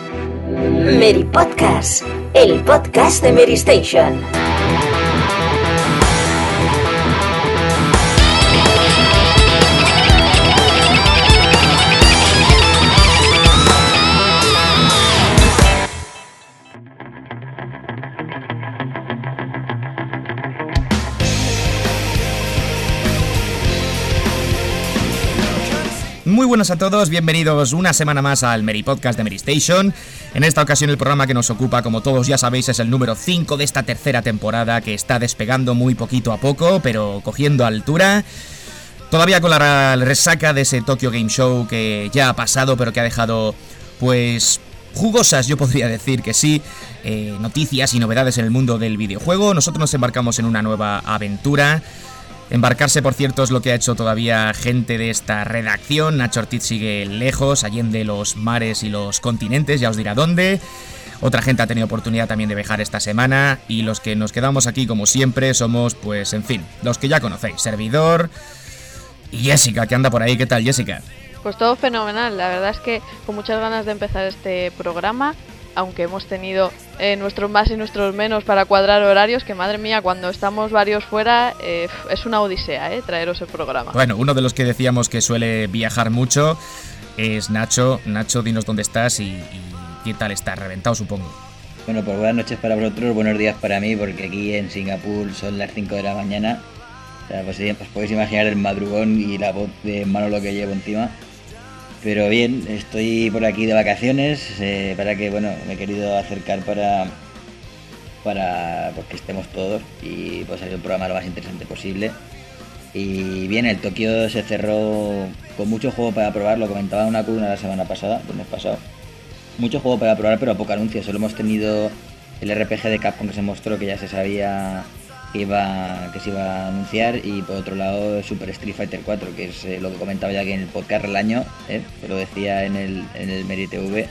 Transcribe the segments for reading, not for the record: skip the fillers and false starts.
Mary Podcast, el podcast de Mary Station. Muy buenas a todos, bienvenidos una semana más al Mary Podcast de Mary Station. En esta ocasión el programa que nos ocupa, como todos ya sabéis, es el número 5 de esta tercera temporada, que está despegando muy poquito a poco, pero cogiendo altura. Todavía con la resaca de ese Tokyo Game Show que ya ha pasado, pero que ha dejado, pues, jugosas, yo podría decir que sí, noticias y novedades en el mundo del videojuego. Nosotros nos embarcamos en una nueva aventura. Embarcarse, por cierto, es lo que ha hecho todavía gente de esta redacción. Nacho Ortiz sigue lejos, allende los mares y los continentes, ya os dirá dónde. Otra gente ha tenido oportunidad también de viajar esta semana. Y los que nos quedamos aquí, como siempre, somos, pues, en fin, los que ya conocéis. Servidor y Jessica, que anda por ahí. ¿Qué tal, Jessica? Pues todo fenomenal. La verdad es que con muchas ganas de empezar este programa. Aunque hemos tenido nuestros más y nuestros menos para cuadrar horarios, que madre mía, cuando estamos varios fuera es una odisea, traeros el programa. Bueno, uno de los que decíamos que suele viajar mucho es Nacho. Nacho, dinos dónde estás y qué tal estás, reventado supongo. Bueno, pues buenas noches para vosotros, buenos días para mí, porque aquí en Singapur son las 5 de la mañana. O sea, pues podéis imaginar el madrugón y la voz de Manolo que llevo encima. Pero bien, estoy por aquí de vacaciones, para que, bueno, me he querido acercar para pues, que estemos todos y pues salir un programa lo más interesante posible. Y bien, el Tokio se cerró con mucho juego para probar, lo comentaba una columna la semana pasada, el mes pasado. Mucho juego para probar, pero poco anuncio. Solo hemos tenido el RPG de Capcom que se mostró, que ya se sabía que se iba a anunciar, y por otro lado Super Street Fighter 4, que es lo que comentaba ya que en el podcast del año, que lo decía en el Mary TV,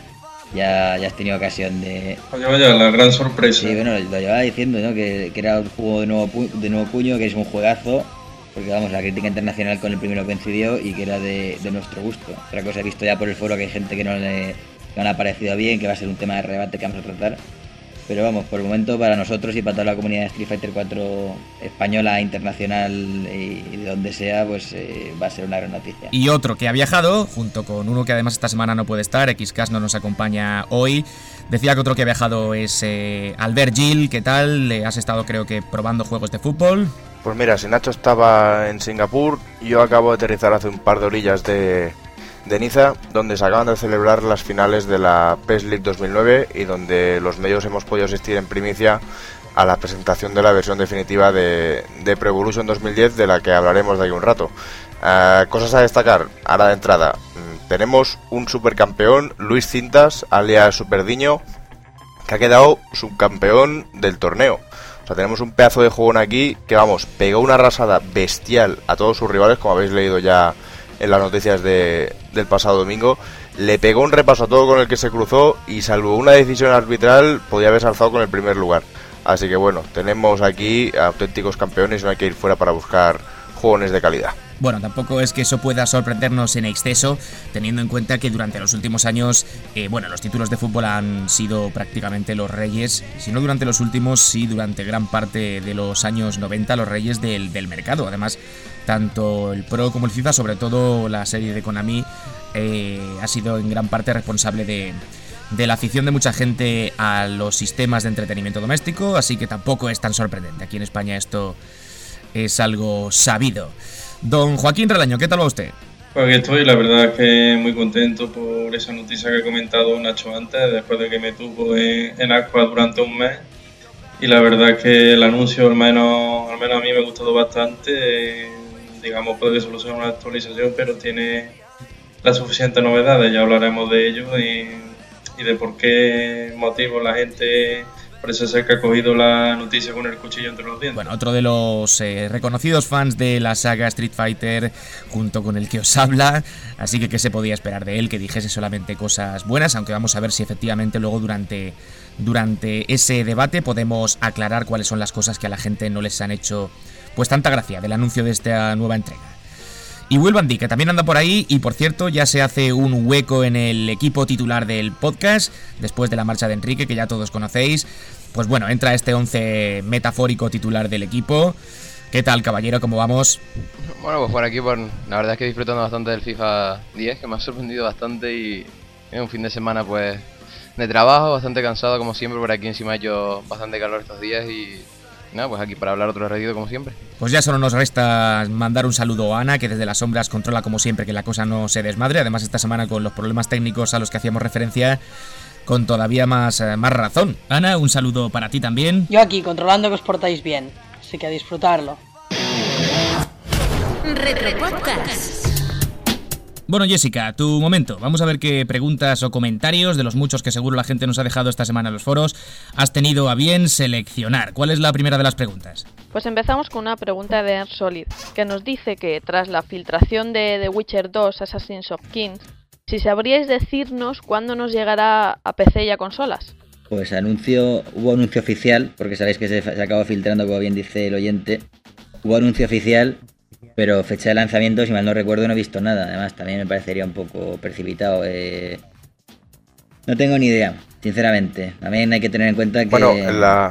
ya has tenido ocasión de... Vaya, la gran sorpresa. Sí, bueno, lo llevaba diciendo, ¿no? Que era un juego de nuevo puño, que es un juegazo, porque vamos, la crítica internacional con el primero coincidió y que era de nuestro gusto. Otra cosa, he visto ya por el foro que hay gente que no le ha parecido bien, que va a ser un tema de debate que vamos a tratar. Pero vamos, por el momento para nosotros y para toda la comunidad de Street Fighter 4 española, internacional y de donde sea, pues va a ser una gran noticia. Y otro que ha viajado, junto con uno que además esta semana no puede estar, XCast no nos acompaña hoy. Decía que otro que ha viajado es Albert Gil. ¿Qué tal? ¿Has estado, creo que, probando juegos de fútbol? Pues mira, si Nacho estaba en Singapur, yo acabo de aterrizar hace un par de orillas de Niza, donde se acaban de celebrar las finales de la PES League 2009 y donde los medios hemos podido asistir en primicia a la presentación de la versión definitiva de Pro Evolution 2010, de la que hablaremos de ahí un rato. Cosas a destacar, ahora de entrada, tenemos un supercampeón, Luis Cintas, alias Superdiño, que ha quedado subcampeón del torneo. O sea, tenemos un pedazo de jugón aquí que, vamos, pegó una arrasada bestial a todos sus rivales, como habéis leído ya en las noticias del pasado domingo. Le pegó un repaso a todo con el que se cruzó y, salvo una decisión arbitral, podía haberse alzado con el primer lugar. Así que bueno, tenemos aquí auténticos campeones y no hay que ir fuera para buscar jugones de calidad. Bueno, tampoco es que eso pueda sorprendernos en exceso, teniendo en cuenta que durante los últimos años, los títulos de fútbol han sido prácticamente los reyes, si no durante los últimos, sí durante gran parte de los años 90, los reyes del mercado. Además, tanto el Pro como el FIFA, sobre todo la serie de Konami, ha sido en gran parte responsable de la afición de mucha gente a los sistemas de entretenimiento doméstico, así que tampoco es tan sorprendente. Aquí en España esto es algo sabido. Don Joaquín Relaño, ¿qué tal va usted? Pues aquí estoy, la verdad es que muy contento por esa noticia que ha comentado Nacho antes, después de que me tuvo en Aqua durante un mes. Y la verdad es que el anuncio, al menos a mí me ha gustado bastante. Digamos, puede que solo sea una actualización, pero tiene las suficientes novedades. Ya hablaremos de ello y de por qué motivo la gente parece ser que ha cogido la noticia con el cuchillo entre los dientes. Bueno, otro de los reconocidos fans de la saga Street Fighter, junto con el que os habla, así que qué se podía esperar de él, que dijese solamente cosas buenas, aunque vamos a ver si efectivamente luego durante ese debate podemos aclarar cuáles son las cosas que a la gente no les han hecho pues tanta gracia del anuncio de esta nueva entrega. Y Will Van Dijk, que también anda por ahí y por cierto ya se hace un hueco en el equipo titular del podcast después de la marcha de Enrique, que ya todos conocéis. Pues bueno, entra este 11 metafórico titular del equipo. ¿Qué tal, caballero? ¿Cómo vamos? Bueno, pues por aquí, la verdad es que disfrutando bastante del FIFA 10, que me ha sorprendido bastante, y es un fin de semana pues de trabajo, bastante cansado como siempre. Por aquí encima ha hecho bastante calor estos días y nada, pues aquí para hablar otro ratito como siempre. Pues ya solo nos resta mandar un saludo a Ana, que desde las sombras controla como siempre que la cosa no se desmadre. Además esta semana con los problemas técnicos a los que hacíamos referencia, con todavía más razón. Ana, un saludo para ti también. Yo aquí, controlando que os portáis bien, así que a disfrutarlo. Retropodcast. Bueno, Jessica, tu momento. Vamos a ver qué preguntas o comentarios, de los muchos que seguro la gente nos ha dejado esta semana en los foros, has tenido a bien seleccionar. ¿Cuál es la primera de las preguntas? Pues empezamos con una pregunta de Ernst Solid, que nos dice que tras la filtración de The Witcher 2 Assassins of Kings, si sabríais decirnos cuándo nos llegará a PC y a consolas. Pues hubo anuncio oficial, porque sabéis que se acaba filtrando, como bien dice el oyente. Hubo anuncio oficial, pero fecha de lanzamiento, si mal no recuerdo, no he visto nada. Además, también me parecería un poco precipitado. No tengo ni idea, sinceramente. También hay que tener en cuenta que... Bueno,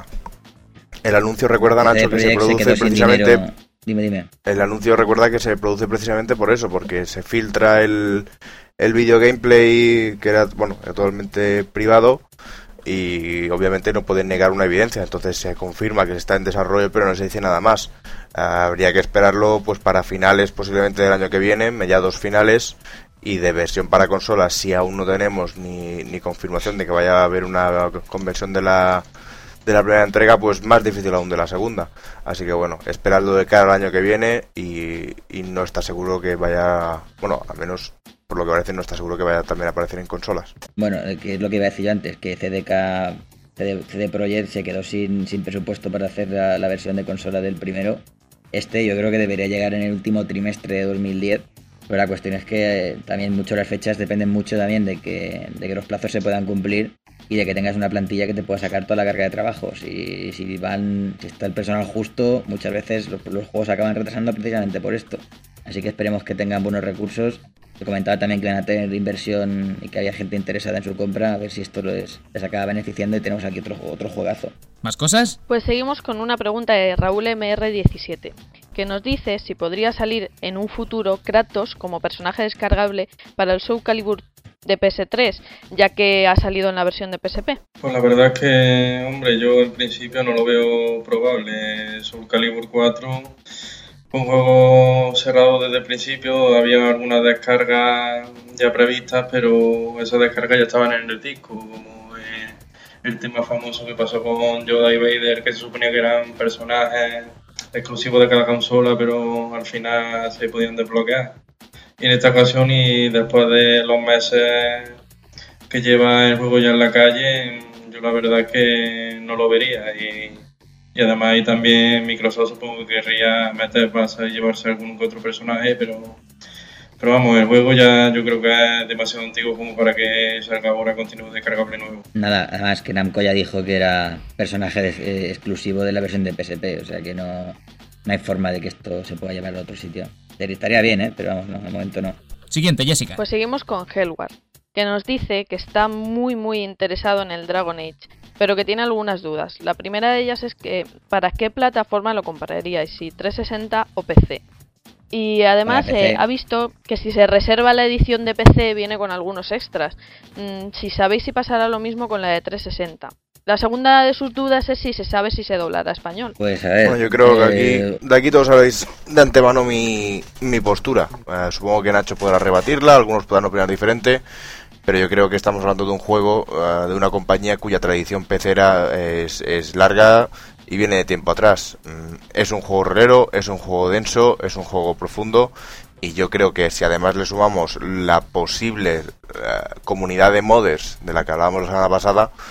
el anuncio recuerda, Nacho, que se produce precisamente... Dime. El anuncio recuerda que se produce precisamente por eso, porque se filtra el video gameplay, que era, totalmente privado, y obviamente no pueden negar una evidencia. Entonces se confirma que está en desarrollo, pero no se dice nada más. Habría que esperarlo pues para finales posiblemente del año que viene, mediados finales, y de versión para consolas, si aún no tenemos ni confirmación de que vaya a haber una conversión de la primera entrega, pues más difícil aún de la segunda. Así que bueno, esperarlo de cara al año que viene, y no está seguro que vaya, al menos por lo que parece no está seguro que vaya también a aparecer en consolas. Bueno, que es lo que iba a decir yo antes, que CD Projekt se quedó sin presupuesto para hacer la versión de consola del primero. Yo creo que debería llegar en el último trimestre de 2010, pero la cuestión es que también mucho las fechas dependen mucho también de que los plazos se puedan cumplir y de que tengas una plantilla que te pueda sacar toda la carga de trabajo. Si está el personal justo, muchas veces los juegos acaban retrasando precisamente por esto. Así que esperemos que tengan buenos recursos. Se comentaba también que van a tener inversión y que había gente interesada en su compra, a ver si esto les acaba beneficiando, y tenemos aquí otro juegazo. ¿Más cosas? Pues seguimos con una pregunta de Raúl MR17, que nos dice si podría salir en un futuro Kratos como personaje descargable para el Soul Calibur de PS3, ya que ha salido en la versión de PSP. Pues la verdad es que, yo en principio no lo veo probable. Soul Calibur 4... un juego cerrado desde el principio, había algunas descargas ya previstas, pero esas descargas ya estaban en el disco, como el tema famoso que pasó con Yoda y Vader, que se suponía que eran personajes exclusivos de cada consola, pero al final se podían desbloquear. Y en esta ocasión, y después de los meses que lleva el juego ya en la calle, yo la verdad es que no lo vería. Y además ahí también Microsoft supongo que querría meter para llevarse algún que otro personaje, pero vamos, el juego ya yo creo que es demasiado antiguo como para que salga ahora contenido descargable nuevo. Nada, además que Namco ya dijo que era personaje exclusivo de la versión de PSP, o sea que no hay forma de que esto se pueda llevar a otro sitio. Estaría bien, pero vamos, no, de momento no. Siguiente, Jessica. Pues seguimos con Hellward, que nos dice que está muy muy interesado en el Dragon Age, pero que tiene algunas dudas. La primera de ellas es que ¿para qué plataforma lo compraríais? Si 360 o PC. Y además ha visto que si se reserva la edición de PC viene con algunos extras. Si sabéis si pasará lo mismo con la de 360. La segunda de sus dudas es si se sabe si se doblará a español. Pues a ver... Bueno, yo creo que de aquí todos sabéis de antemano mi postura. Supongo que Nacho podrá rebatirla, algunos podrán opinar diferente, pero yo creo que estamos hablando de un juego, de una compañía cuya tradición pecera es larga y viene de tiempo atrás. Es un juego rolero, es un juego denso, es un juego profundo, y yo creo que si además le sumamos la posible comunidad de modders de la que hablábamos la semana pasada,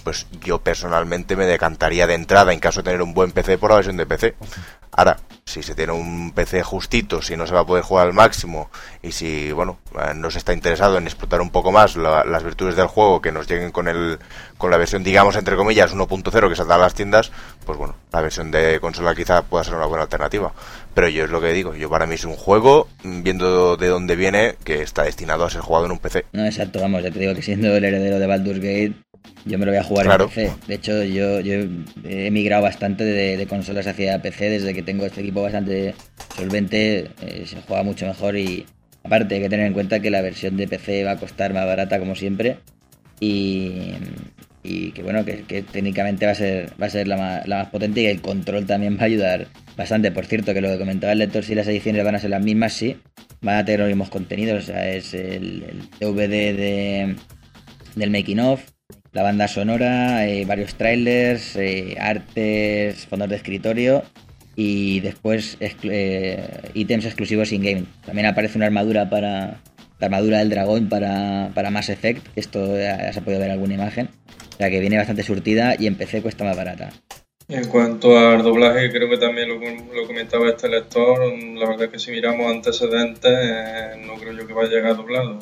pues yo personalmente me decantaría de entrada, en caso de tener un buen PC, por la versión de PC. Ahora, si se tiene un PC justito, si no se va a poder jugar al máximo y si, bueno, no se está interesado en explotar un poco más las virtudes del juego, que nos lleguen con la versión, digamos, entre comillas, 1.0 que saldrá a las tiendas, pues bueno, la versión de consola quizá pueda ser una buena alternativa. Pero yo es lo que digo, yo para mí es un juego, viendo de dónde viene, que está destinado a ser jugado en un PC. No, exacto, vamos, ya te digo que siendo el heredero de Baldur's Gate, yo me lo voy a jugar en PC. De hecho, yo he migrado bastante de consolas hacia PC desde que tengo este equipo bastante solvente, se juega mucho mejor y aparte hay que tener en cuenta que la versión de PC va a costar más barata como siempre y que bueno, que técnicamente va a ser la más potente y que el control también va a ayudar bastante. Por cierto, que lo que comentaba el lector, si las ediciones van a ser las mismas, sí, van a tener los mismos contenidos, o sea, es el DVD del making of, la banda sonora, varios trailers, artes, fondos de escritorio y después ítems exclusivos in-game. También aparece una armadura la armadura del dragón para Mass Effect, esto ya se ha podido ver en alguna imagen, o sea que viene bastante surtida y en PC cuesta más barata. En cuanto al doblaje, creo que también lo comentaba este lector, la verdad es que si miramos antecedentes, no creo yo que vaya a llegar doblado.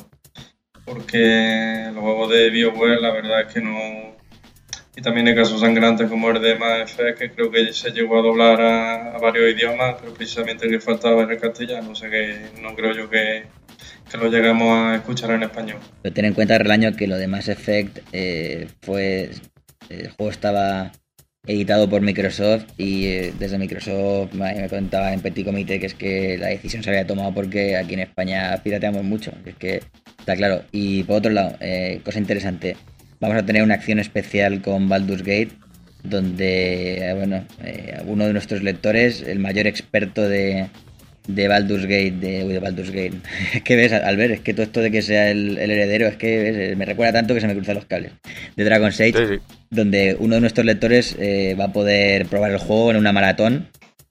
Porque los juegos de BioWare la verdad es que no... Y también hay casos sangrantes como el de Mass Effect, que creo que se llegó a doblar a varios idiomas, pero precisamente el que faltaba era el castellano, o sea que no creo yo que lo llegamos a escuchar en español. Pero ten en cuenta, Relaño, que lo de Mass Effect el juego estaba editado por Microsoft y desde Microsoft me contaba en Petit Comité que es que la decisión se había tomado porque aquí en España pirateamos mucho, es que está claro. Y por otro lado, cosa interesante, vamos a tener una acción especial con Baldur's Gate donde, uno de nuestros lectores, el mayor experto de Baldur's Gate, de Baldur's Gate. Es que ves, Albert, es que todo esto de que sea el heredero, es que ves, me recuerda tanto que se me cruzan los cables. De Dragon's Age, sí. Donde uno de nuestros lectores va a poder probar el juego en una maratón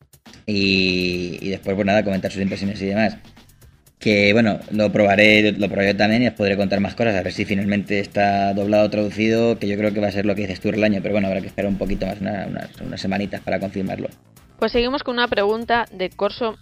y después, pues nada, comentar sus impresiones y demás. Que bueno, lo probaré yo también y os podré contar más cosas, a ver si finalmente está doblado o traducido, que yo creo que va a ser lo que dices tú, Relaño, pero bueno, habrá que esperar un poquito más, unas semanitas para confirmarlo. Pues seguimos con una pregunta de Corso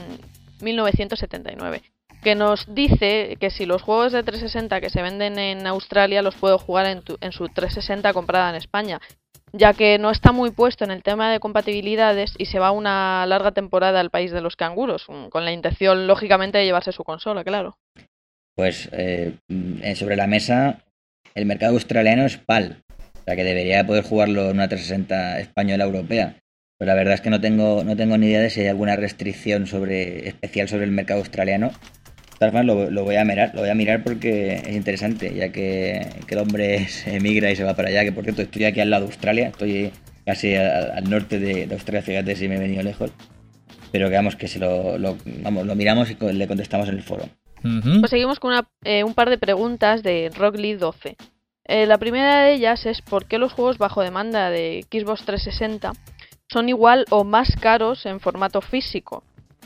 1979, que nos dice que si los juegos de 360 que se venden en Australia los puedo jugar en su 360 comprada en España, ya que no está muy puesto en el tema de compatibilidades y se va una larga temporada al país de los canguros, con la intención, lógicamente, de llevarse su consola, claro. Pues sobre la mesa, el mercado australiano es PAL, o sea que debería poder jugarlo en una 360 española europea. Pero la verdad es que no tengo ni idea de si hay alguna restricción especial sobre el mercado australiano. De todas formas, lo voy a mirar porque es interesante, ya que el hombre se emigra y se va para allá, que por cierto estoy aquí al lado de Australia, estoy casi al norte de Australia, fíjate si me he venido lejos. Pero que vamos, que lo miramos y le contestamos en el foro. Pues seguimos con un par de preguntas de Rockly12. La primera de ellas es ¿por qué los juegos bajo demanda de Xbox 360 son igual o más caros en formato físico?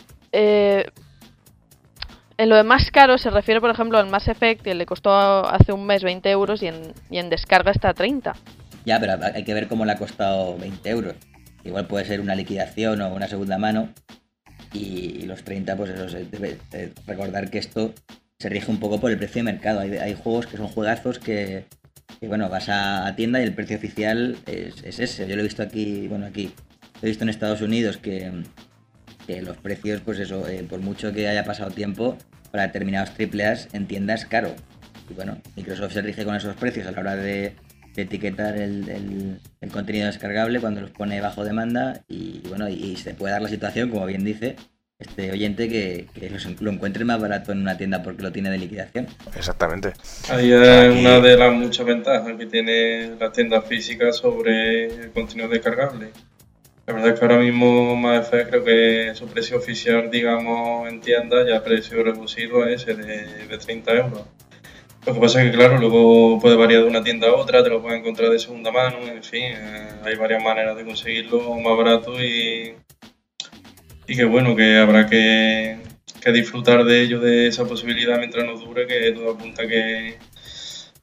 En lo de más caro se refiere, por ejemplo, al Mass Effect, que le costó hace un mes 20 euros y en descarga está a 30. Ya, pero hay que ver cómo le ha costado 20 euros. Igual puede ser una liquidación o una segunda mano. Y los 30, pues eso, se debe recordar que esto se rige un poco por el precio de mercado. Hay juegos que son juegazos que bueno, vas a tienda y el precio oficial es ese. Yo lo he visto aquí, lo he visto en Estados Unidos que los precios, pues eso, por mucho que haya pasado tiempo, para determinados AAAs en tienda es caro. Y bueno, Microsoft se rige con esos precios a la hora de etiquetar el contenido descargable cuando los pone bajo demanda y bueno, y se puede dar la situación, como bien dice este oyente, que lo encuentre más barato en una tienda porque lo tiene de liquidación. Exactamente. Ahí es una de las muchas ventajas que tiene las tiendas físicas sobre el contenido descargable. La verdad es que ahora mismo Mass Effect creo que su precio oficial, digamos, en tienda ya precio reducido a ese de 30 euros. Lo que pasa es que, claro, luego puede variar de una tienda a otra, te lo puedes encontrar de segunda mano, en fin, hay varias maneras de conseguirlo más barato y que bueno, que habrá que disfrutar de ello, de esa posibilidad mientras nos dure, que todo apunta que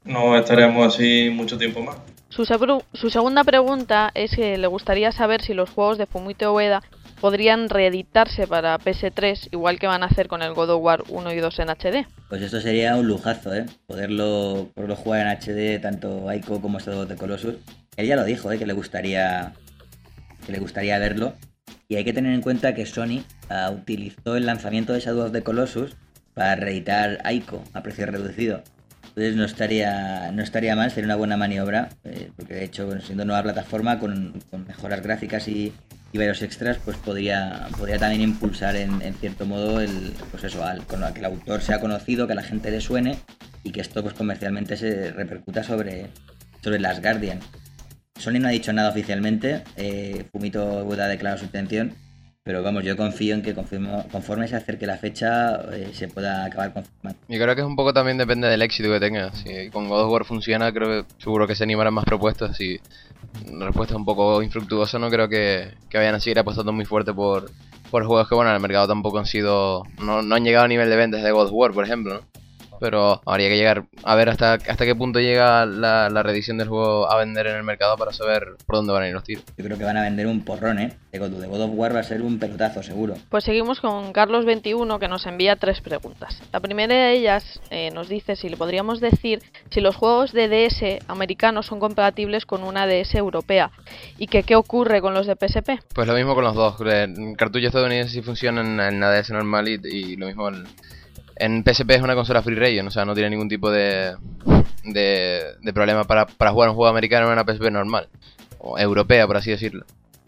no estaremos así mucho tiempo más. Su segunda pregunta es que le gustaría saber si los juegos de Fumito Ueda podrían reeditarse para PS3, igual que van a hacer con el God of War 1 y 2 en HD. Pues esto sería un lujazo, poderlo jugar en HD, tanto Ico como Shadow of the Colossus. Él ya lo dijo, que le gustaría verlo. Y hay que tener en cuenta que Sony utilizó el lanzamiento de Shadow of the Colossus para reeditar Ico a precio reducido. Entonces no estaría mal, sería una buena maniobra, porque de hecho, siendo nueva plataforma con mejoras gráficas y varios extras, pues podría también impulsar en cierto modo que el autor sea conocido, que a la gente le suene y que esto pues comercialmente se repercuta sobre Last Guardian. Sony no ha dicho nada oficialmente, Fumito Ueda ha declarado su intención, pero vamos, yo confío en que conforme se acerque la fecha se pueda acabar confirmando. Yo creo que es un poco también depende del éxito que tenga. Si con God of War funciona, creo que seguro que se animarán más propuestas. Si la respuesta es un poco infructuosa, no creo que vayan a seguir apostando muy fuerte por juegos que, bueno, en el mercado tampoco han sido... No han llegado a nivel de ventas de God of War, por ejemplo, ¿no? Pero habría que llegar a ver hasta qué punto llega la reedición del juego a vender en el mercado para saber por dónde van a ir los tiros. Yo creo que van a vender un porrón, de God of War va a ser un pelotazo, seguro. Pues seguimos con Carlos21, que nos envía 3 preguntas. La primera de ellas nos dice si le podríamos decir si los juegos de DS americanos son compatibles con una DS europea y que qué ocurre con los de PSP. Pues lo mismo con los dos. El cartucho estadounidense sí funciona en la DS normal y lo mismo en PSP es una consola free region, o sea, no tiene ningún tipo de problema para jugar un juego americano en una PSP normal, o europea, por así decirlo.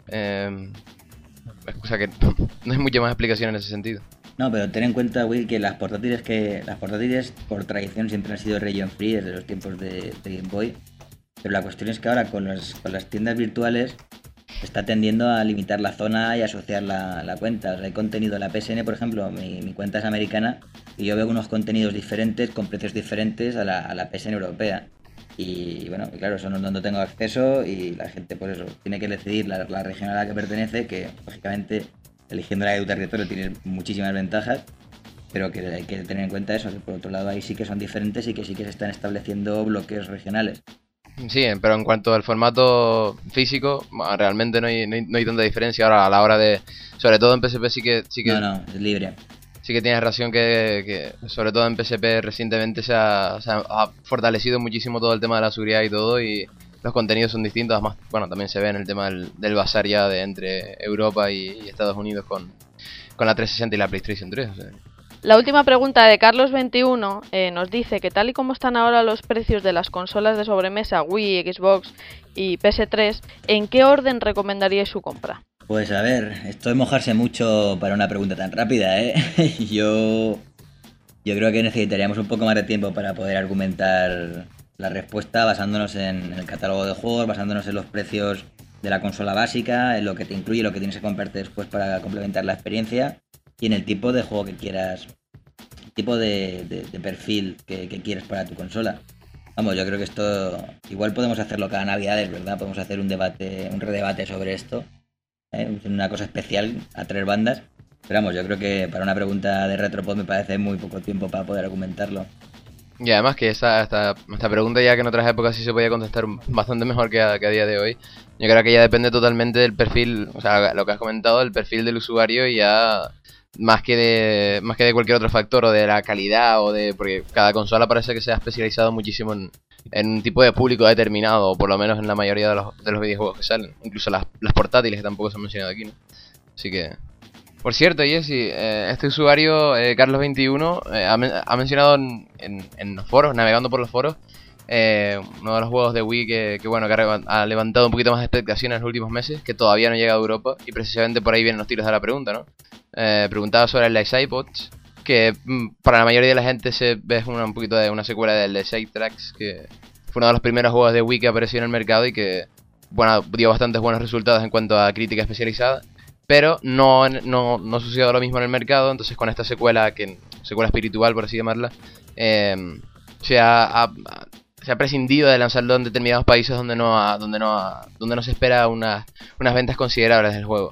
O sea que no hay mucha más explicación en ese sentido. No, pero ten en cuenta, Will, que las portátiles por tradición siempre han sido region free desde los tiempos de Game Boy. Pero la cuestión es que ahora con las tiendas virtuales se está tendiendo a limitar la zona y asociar la cuenta. O sea, hay contenido en la PSN, por ejemplo, mi cuenta es americana y yo veo unos contenidos diferentes con precios diferentes a la PSN europea. Y bueno, claro, eso no tengo acceso y la gente pues eso tiene que decidir la región a la que pertenece, que lógicamente eligiendo la de tu territorio tienes muchísimas ventajas, pero que hay que tener en cuenta eso, que por otro lado ahí sí que son diferentes y que sí que se están estableciendo bloques regionales. Sí, pero en cuanto al formato físico, realmente no hay tanta diferencia ahora a la hora de... Sobre todo en PSP sí que No, es libre. Sí que tienes razón que sobre todo en PSP recientemente se ha fortalecido muchísimo todo el tema de la seguridad y todo, y los contenidos son distintos. Además, bueno, también se ve en el tema del bazar ya entre Europa y Estados Unidos con la 360 y la PlayStation 3. O sea. La última pregunta de Carlos21 nos dice que tal y como están ahora los precios de las consolas de sobremesa Wii, Xbox y PS3, ¿en qué orden recomendaríais su compra? Pues a ver, esto es mojarse mucho para una pregunta tan rápida, Yo creo que necesitaríamos un poco más de tiempo para poder argumentar la respuesta basándonos en el catálogo de juegos, basándonos en los precios de la consola básica, en lo que te incluye, lo que tienes que comprarte después para complementar la experiencia y en el tipo de juego que quieras, el tipo de perfil que quieres para tu consola. Vamos, yo creo que esto igual podemos hacerlo cada Navidades, ¿verdad? Podemos hacer un redebate sobre esto. Una cosa especial a 3 bandas, pero vamos, yo creo que para una pregunta de Retropod me parece muy poco tiempo para poder argumentarlo. Y además que esta pregunta ya que en otras épocas sí se podía contestar bastante mejor que a día de hoy. Yo creo que ya depende totalmente del perfil, o sea, lo que has comentado, el perfil del usuario, y ya más que de cualquier otro factor, o de la calidad, porque cada consola parece que se ha especializado muchísimo en un tipo de público determinado, o por lo menos en la mayoría de los videojuegos que salen, incluso las portátiles, que tampoco se han mencionado aquí, ¿no? Así que... Por cierto, Jesse, este usuario, Carlos21, ha mencionado en los foros, navegando por los foros, uno de los juegos de Wii que ha levantado un poquito más de expectaciones en los últimos meses, que todavía no ha llegado a Europa, y precisamente por ahí vienen los tiros de la pregunta, ¿no? Preguntaba sobre el Life iPods, que para la mayoría de la gente es un poquito de una secuela del de Side Tracks, que fue uno de los primeros juegos de Wii que apareció en el mercado y que dio bastantes buenos resultados en cuanto a crítica especializada, pero no sucedió lo mismo en el mercado. Entonces con esta secuela espiritual, por así llamarla, se ha prescindido de lanzarlo en determinados países donde no se espera unas ventas considerables del juego.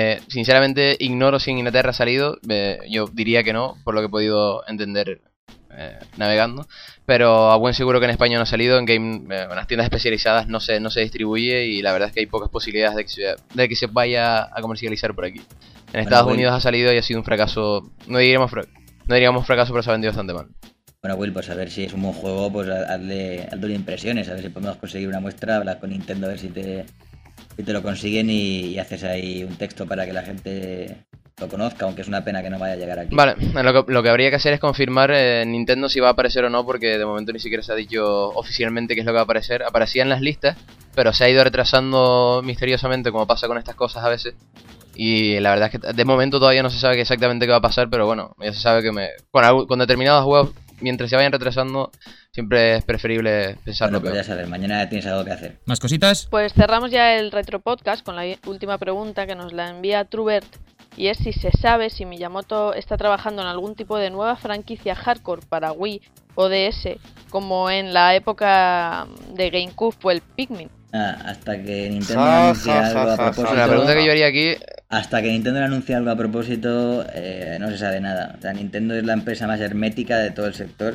Sinceramente ignoro si en Inglaterra ha salido, yo diría que no, por lo que he podido entender navegando, pero a buen seguro que en España no ha salido, en las tiendas especializadas no se distribuye y la verdad es que hay pocas posibilidades de que se vaya a comercializar por aquí. En Estados Unidos ha salido y ha sido un fracaso, no diríamos fracaso, pero se ha vendido bastante mal. Bueno, Will, pues a ver si es un buen juego, pues hazle impresiones, a ver si podemos conseguir una muestra, hablar con Nintendo a ver si te lo consiguen y haces ahí un texto para que la gente lo conozca, aunque es una pena que no vaya a llegar aquí. Vale, lo que habría que hacer es confirmar Nintendo si va a aparecer o no, porque de momento ni siquiera se ha dicho oficialmente qué es lo que va a aparecer. Aparecía en las listas, pero se ha ido retrasando misteriosamente, como pasa con estas cosas a veces. Y la verdad es que de momento todavía no se sabe exactamente qué va a pasar, pero bueno, ya se sabe que con determinados juegos, mientras se vayan retrasando, siempre es preferible pensarlo. Bueno, pues ya sabes, mañana tienes algo que hacer. ¿Más cositas? Pues cerramos ya el retro podcast con la última pregunta que nos la envía Trubert, y es si se sabe si Miyamoto está trabajando en algún tipo de nueva franquicia hardcore para Wii o DS, como en la época de GameCube fue el Pikmin. Hasta que Nintendo anuncie algo a propósito. La pregunta que yo haría aquí... Hasta que Nintendo anuncie algo a propósito, no se sabe nada. O sea, Nintendo es la empresa más hermética de todo el sector.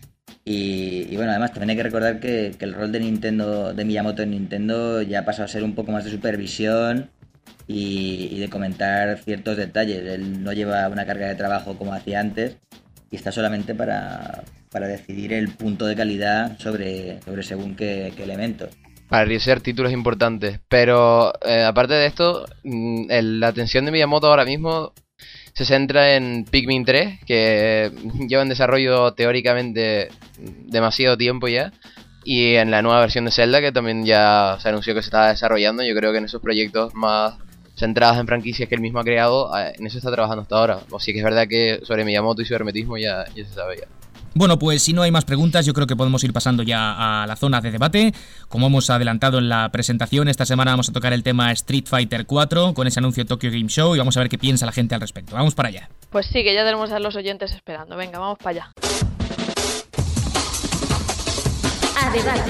Y bueno, además también hay que recordar que el rol de Miyamoto en Nintendo ya ha pasado a ser un poco más de supervisión y de comentar ciertos detalles. Él no lleva una carga de trabajo como hacía antes y está solamente para decidir el punto de calidad sobre según qué elementos. Para realizar títulos importantes, pero aparte de esto, la atención de Miyamoto ahora mismo se centra en Pikmin 3, que lleva en desarrollo teóricamente demasiado tiempo ya, y en la nueva versión de Zelda, que también ya se anunció que se estaba desarrollando. Yo creo que en esos proyectos más centrados en franquicias que él mismo ha creado, en eso está trabajando hasta ahora. O sí que es verdad que sobre Miyamoto y su hermetismo ya se sabe ya. Bueno, pues si no hay más preguntas, yo creo que podemos ir pasando ya a la zona de debate. Como hemos adelantado en la presentación, esta semana vamos a tocar el tema Street Fighter 4 con ese anuncio Tokyo Game Show y vamos a ver qué piensa la gente al respecto. Vamos para allá. Pues sí, que ya tenemos a los oyentes esperando. Venga, vamos para allá. A debate.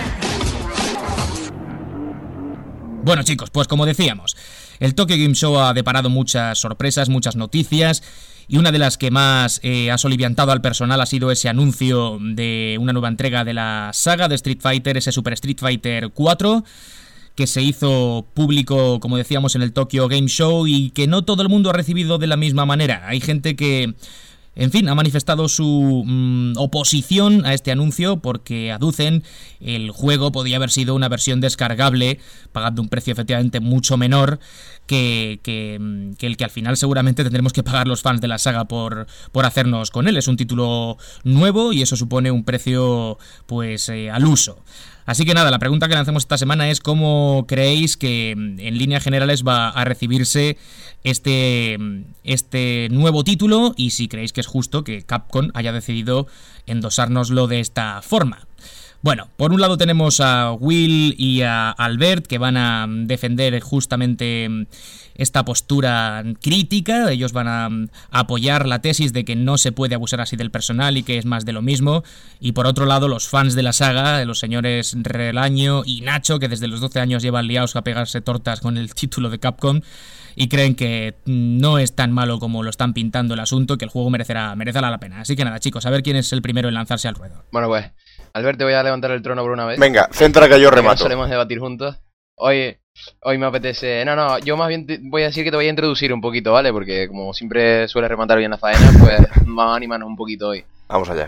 Bueno, chicos, pues como decíamos, el Tokyo Game Show ha deparado muchas sorpresas, muchas noticias, y una de las que más ha soliviantado al personal ha sido ese anuncio de una nueva entrega de la saga de Street Fighter, ese Super Street Fighter 4, que se hizo público, como decíamos, en el Tokyo Game Show y que no todo el mundo ha recibido de la misma manera. Hay gente que, en fin, ha manifestado su oposición a este anuncio porque aducen el juego podía haber sido una versión descargable pagando un precio efectivamente mucho menor que el que al final seguramente tendremos que pagar los fans de la saga por hacernos con él. Es un título nuevo y eso supone un precio pues al uso. Así que nada, la pregunta que lanzamos esta semana es cómo creéis que en líneas generales va a recibirse este nuevo título y si creéis que es justo que Capcom haya decidido endosárnoslo de esta forma. Bueno, por un lado tenemos a Will y a Albert que van a defender justamente esta postura crítica. Ellos van a apoyar la tesis de que no se puede abusar así del personal y que es más de lo mismo. Y por otro lado, los fans de la saga, los señores Relaño y Nacho, que desde los 12 años llevan liados a pegarse tortas con el título de Capcom y creen que no es tan malo como lo están pintando el asunto, que el juego merecerá la pena. Así que nada, chicos, a ver quién es el primero en lanzarse al ruedo. Bueno, pues, Albert, te voy a levantar el trono por una vez. Venga, centra que yo remato. Solemos debatir juntos. Hoy me apetece... No, yo más bien voy a decir que te voy a introducir un poquito, ¿vale? Porque como siempre sueles rematar bien la faena, pues vamos a animarnos un poquito hoy. Vamos allá.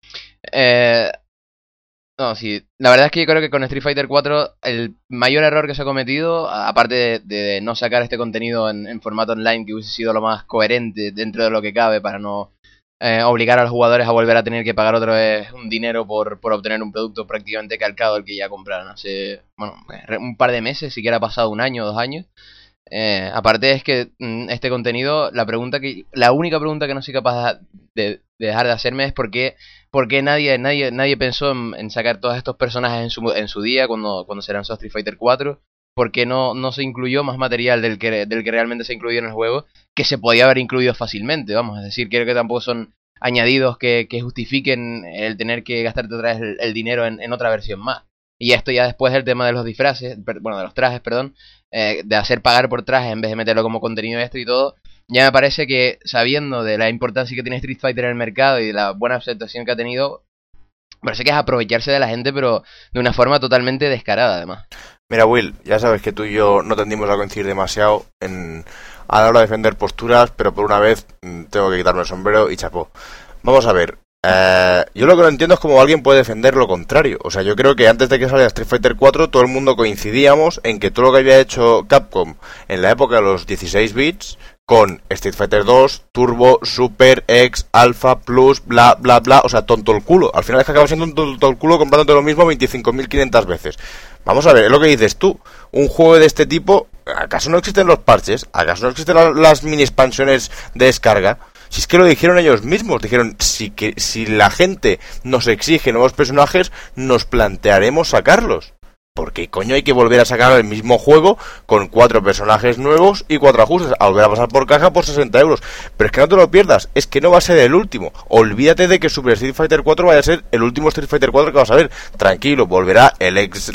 No, sí, la verdad es que yo creo que con Street Fighter 4 el mayor error que se ha cometido, aparte de no sacar este contenido en formato online, que hubiese sido lo más coherente dentro de lo que cabe para no obligar a los jugadores a volver a tener que pagar otra vez un dinero por obtener un producto prácticamente calcado al que ya compraron hace, bueno, un par de meses, siquiera ha pasado un año o 2 años. Aparte es que este contenido, la única pregunta que no soy capaz de dejar de hacerme es por qué nadie pensó en sacar todos estos personajes en su día cuando se lanzó Street Fighter 4. ¿Por qué no se incluyó más material del que realmente se incluyó en el juego, que se podía haber incluido fácilmente? Vamos a decir, creo que tampoco son añadidos que justifiquen el tener que gastarte otra vez el dinero en otra versión más. Y esto ya después del tema de los disfraces, bueno, de los trajes, perdón, de hacer pagar por trajes en vez de meterlo como contenido extra y todo, ya me parece que, sabiendo de la importancia que tiene Street Fighter en el mercado y de la buena aceptación que ha tenido, parece que es aprovecharse de la gente, pero de una forma totalmente descarada, además. Mira, Will, ya sabes que tú y yo no tendimos a coincidir demasiado a la hora de defender posturas, pero por una vez tengo que quitarme el sombrero y chapó. Vamos a ver. Yo lo que no entiendo es cómo alguien puede defender lo contrario. O sea, yo creo que antes de que saliera Street Fighter 4 todo el mundo coincidíamos en que todo lo que había hecho Capcom en la época de los 16 bits, con Street Fighter 2, Turbo, Super, X, Alpha, Plus, bla, bla, bla, o sea, tonto el culo. Al final es que acaba siendo un tonto el culo comprándote lo mismo 25.500 veces. Vamos a ver, es lo que dices tú. Un juego de este tipo, ¿acaso no existen los parches? ¿Acaso no existen las mini expansiones de descarga? Si es que lo dijeron ellos mismos, dijeron, si la gente nos exige nuevos personajes, nos plantearemos sacarlos. ¿Por qué coño hay que volver a sacar el mismo juego con 4 personajes nuevos y 4 ajustes? A volver a pasar por caja por 60 euros. Pero es que no te lo pierdas, es que no va a ser el último. Olvídate de que Super Street Fighter 4 vaya a ser el último Street Fighter 4 que vas a ver. Tranquilo, volverá el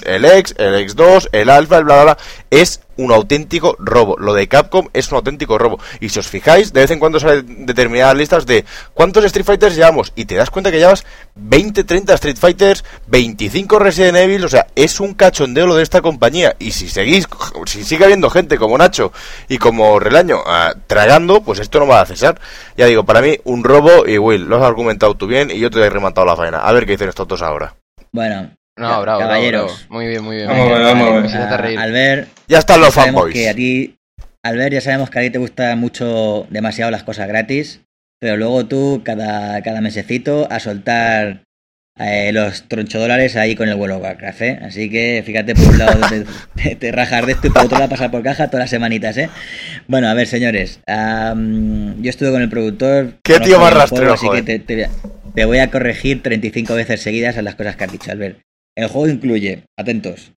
X2, el Alpha, el bla bla bla. Es un auténtico robo. Lo de Capcom es un auténtico robo. Y si os fijáis, de vez en cuando salen determinadas listas de ¿cuántos Street Fighters llevamos? Y te das cuenta que llevas 20, 30 Street Fighters, 25 Resident Evil. O sea, es un cachondeo lo de esta compañía. Y si sigue habiendo gente como Nacho y como Relaño tragando, pues esto no va a cesar. Ya digo, para mí un robo. Y Will, lo has argumentado tú bien y yo te he rematado la faena. A ver qué dicen estos dos ahora. Bueno, No, bravo, caballeros. bravo. Muy bien, muy bien. Vamos a ver. Albert, Ya están los sabemos fanboys. que a ti, Albert, ya sabemos que a ti te gustan mucho, demasiado las cosas gratis, pero luego tú cada mesecito a soltar los $8 ahí con el World of Warcraft, ¿eh? Así que fíjate, por un lado te rajas de esto y por otro lado pasar por caja todas las semanitas, ¿eh? Bueno, a ver, señores, yo estuve con el productor. ¿Qué tío más rastrero, así que te voy a corregir 35 veces seguidas en las cosas que has dicho, Albert. El juego incluye, atentos,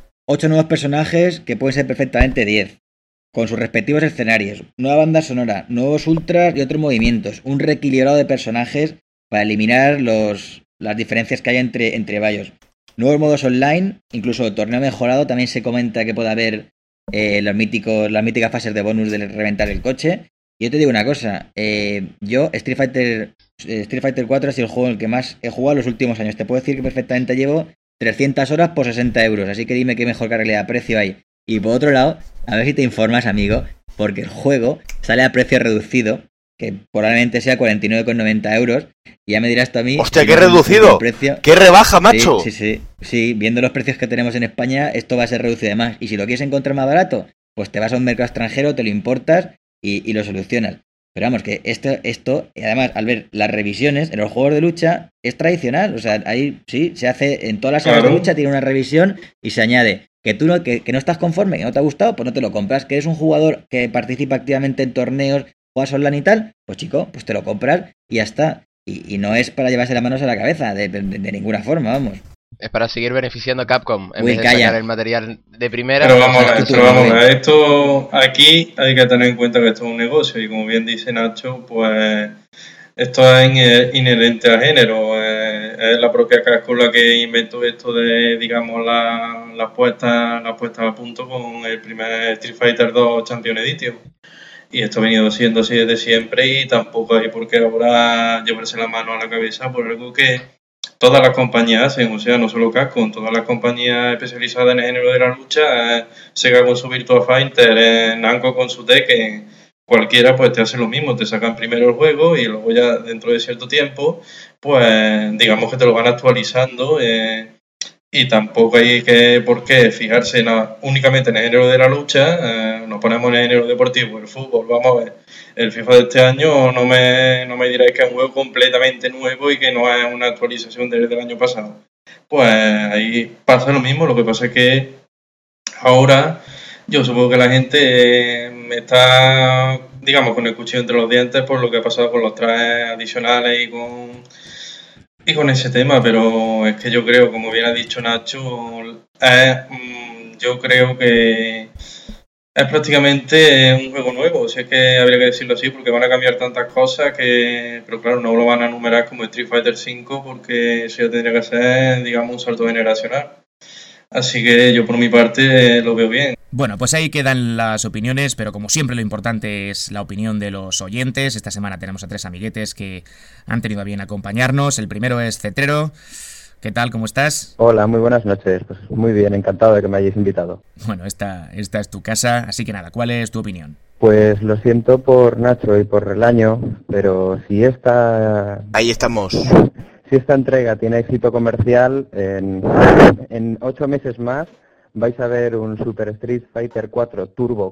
8 nuevos personajes que pueden ser perfectamente 10, con sus respectivos escenarios, nueva banda sonora, nuevos ultras y otros movimientos, un reequilibrado de personajes para eliminar las diferencias que hay entre varios, nuevos modos online, incluso torneo mejorado. También se comenta que puede haber las míticas fases de bonus de reventar el coche. Y yo te digo una cosa, yo Street Fighter 4 ha sido el juego en el que más he jugado los últimos años. Te puedo decir que perfectamente llevo 300 horas por 60 euros, así que dime qué mejor calidad-precio hay. Y por otro lado, a ver si te informas, amigo, porque el juego sale a precio reducido, que probablemente sea 49,90 euros, y ya me dirás tú a mí... ¡Hostia, qué reducido! ¡Qué rebaja, macho! Sí, viendo los precios que tenemos en España, esto va a ser reducido además. Y si lo quieres encontrar más barato, pues te vas a un mercado extranjero, te lo importas y lo solucionas. Pero vamos, que esto, y además, al ver las revisiones en los juegos de lucha, es tradicional. O sea, ahí sí, se hace en todas las salas de lucha, tiene una revisión y se añade que tú que no estás conforme, que no te ha gustado, pues no te lo compras. Que eres un jugador que participa activamente en torneos, juegas online y tal, pues chico, pues te lo compras y ya está. Y no es para llevarse las manos a la cabeza, de ninguna forma, vamos. Es para seguir beneficiando a Capcom en Uy, vez de sacar el material de primera. Pero vamos a ver, esto aquí hay que tener en cuenta que esto es un negocio y como bien dice Nacho, pues esto es inherente al género. Es la propia Capcom la que inventó esto de, digamos, las puestas a punto con el primer Street Fighter 2 Champion Edition. Y esto ha venido siendo así desde siempre y tampoco hay por qué ahora llevarse la mano a la cabeza por algo que todas las compañías hacen, o sea, no solo Capcom, todas las compañías especializadas en el género de la lucha, Sega con su Virtua Fighter, Namco con su Tekken, cualquiera pues te hace lo mismo, te sacan primero el juego y luego ya dentro de cierto tiempo, pues digamos que te lo van actualizando y tampoco hay por qué fijarse únicamente en el género de la lucha, nos ponemos en el género deportivo, el fútbol, vamos a ver. El FIFA de este año no me diráis que es un juego completamente nuevo y que no es una actualización desde el año pasado. Pues ahí pasa lo mismo, lo que pasa es que ahora yo supongo que la gente está, digamos, con el cuchillo entre los dientes por lo que ha pasado con los trajes adicionales y con ese tema, pero es que yo creo, como bien ha dicho Nacho, yo creo que es prácticamente un juego nuevo, si es que habría que decirlo así, porque van a cambiar tantas cosas pero claro, no lo van a enumerar como Street Fighter 5 porque eso ya tendría que ser, digamos, un salto generacional. Así que yo por mi parte lo veo bien. Bueno, pues ahí quedan las opiniones, pero como siempre lo importante es la opinión de los oyentes. Esta semana tenemos a 3 amiguetes que han tenido a bien acompañarnos. El primero es Cetrero. ¿Qué tal? ¿Cómo estás? Hola, muy buenas noches. Pues muy bien, encantado de que me hayáis invitado. Bueno, esta es tu casa, así que nada, ¿cuál es tu opinión? Pues lo siento por Nacho y por Relaño, pero si esta... Ahí estamos. Si esta entrega tiene éxito comercial, en 8 meses más vais a ver un Super Street Fighter 4 Turbo,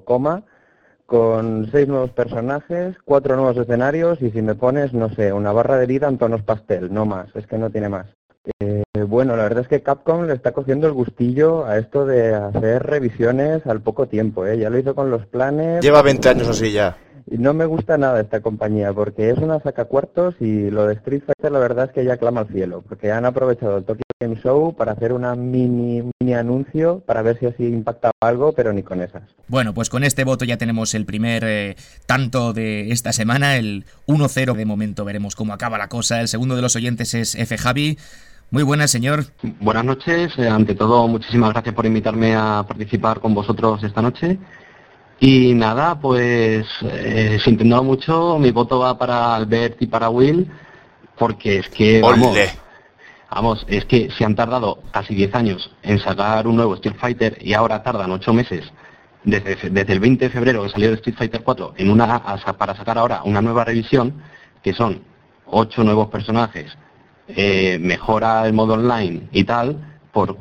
con 6 nuevos personajes, 4 nuevos escenarios y si me pones, no sé, una barra de vida en tonos pastel, no más, es que no tiene más. Bueno, la verdad es que Capcom le está cogiendo el gustillo a esto de hacer revisiones al poco tiempo, ¿eh? Ya lo hizo con los planes. Lleva 20 años así ya. Y no me gusta nada esta compañía porque es una sacacuartos y lo de Street Fighter la verdad es que ya clama al cielo, porque han aprovechado el Tokyo Game Show para hacer una mini anuncio para ver si así impactaba algo, pero ni con esas. Bueno, pues con este voto ya tenemos el primer tanto de esta semana, el 1-0 de momento, veremos cómo acaba la cosa. El segundo de los oyentes es F. Javi. Muy buenas, señor. Buenas noches. Ante todo, muchísimas gracias por invitarme a participar con vosotros esta noche. Y nada, pues sintiendo mucho, mi voto va para Albert y para Will, porque es que, vamos, es que se han tardado casi 10 años en sacar un nuevo Street Fighter y ahora tardan 8 meses, desde el 20 de febrero que salió de Street Fighter 4, para sacar ahora una nueva revisión, que son 8 nuevos personajes, mejora el modo online y tal, por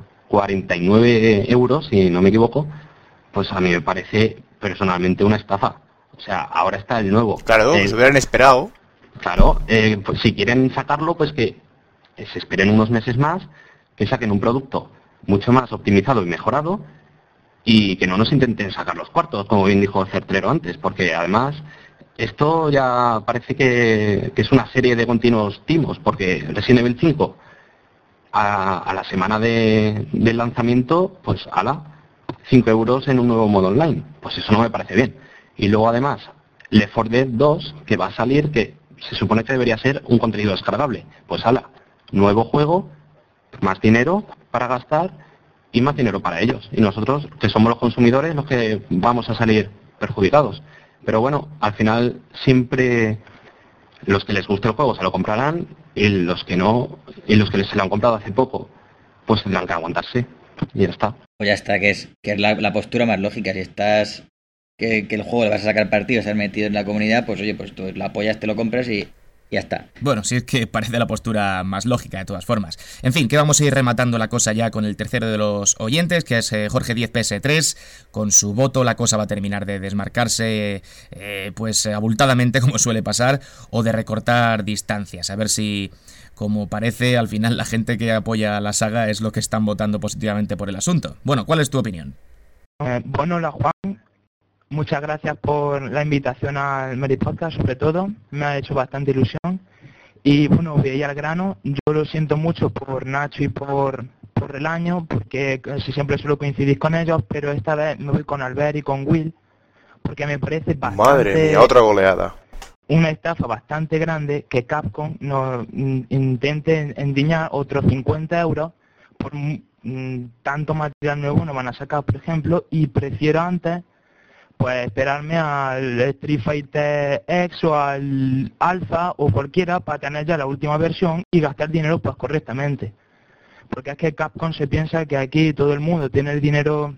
49 euros, si no me equivoco, pues a mí me parece personalmente una estafa. O sea, ahora está el nuevo. Claro, se hubieran esperado. Claro, pues si quieren sacarlo, pues que se esperen unos meses más, que saquen un producto mucho más optimizado y mejorado, y que no nos intenten sacar los cuartos, como bien dijo Certrero antes, porque además esto ya parece que es una serie de continuos timos, porque Resident Evil 5 a la semana del lanzamiento, pues ala, 5 euros en un nuevo modo online. Pues eso no me parece bien. Y luego además, Left 4 Dead 2, que va a salir, que se supone que debería ser un contenido descargable. Pues ala, nuevo juego, más dinero para gastar y más dinero para ellos. Y nosotros, que somos los consumidores, los que vamos a salir perjudicados. Pero bueno, al final siempre los que les guste el juego se lo comprarán y los que no, y los que se lo han comprado hace poco, pues tendrán que aguantarse. Y ya está. Pues ya está, que es la postura más lógica. Si estás que el juego le vas a sacar partido, estás metido en la comunidad, pues oye, pues tú lo apoyas, te lo compras y ya está. Bueno, sí es que parece la postura más lógica de todas formas. En fin, que vamos a ir rematando la cosa ya con el tercero de los oyentes, que es Jorge 10PS3. Con su voto la cosa va a terminar de desmarcarse pues abultadamente, como suele pasar, o de recortar distancias. A ver si, como parece, al final la gente que apoya la saga es lo que están votando positivamente por el asunto. Bueno, ¿cuál es tu opinión? Bueno, hola Juan. Muchas gracias por la invitación al Merit Podcast, sobre todo. Me ha hecho bastante ilusión. Y bueno, voy a ir al grano. Yo lo siento mucho por Nacho y por Relaño, porque casi siempre suelo coincidir con ellos, pero esta vez me voy con Albert y con Will, porque me parece bastante... Madre mía, otra goleada. Una estafa bastante grande que Capcom nos intente endiñar otros 50 euros por tanto material nuevo no van a sacar, por ejemplo, y prefiero antes pues esperarme al Street Fighter X o al Alpha o cualquiera para tener ya la última versión y gastar dinero pues correctamente. Porque es que Capcom se piensa que aquí todo el mundo tiene el dinero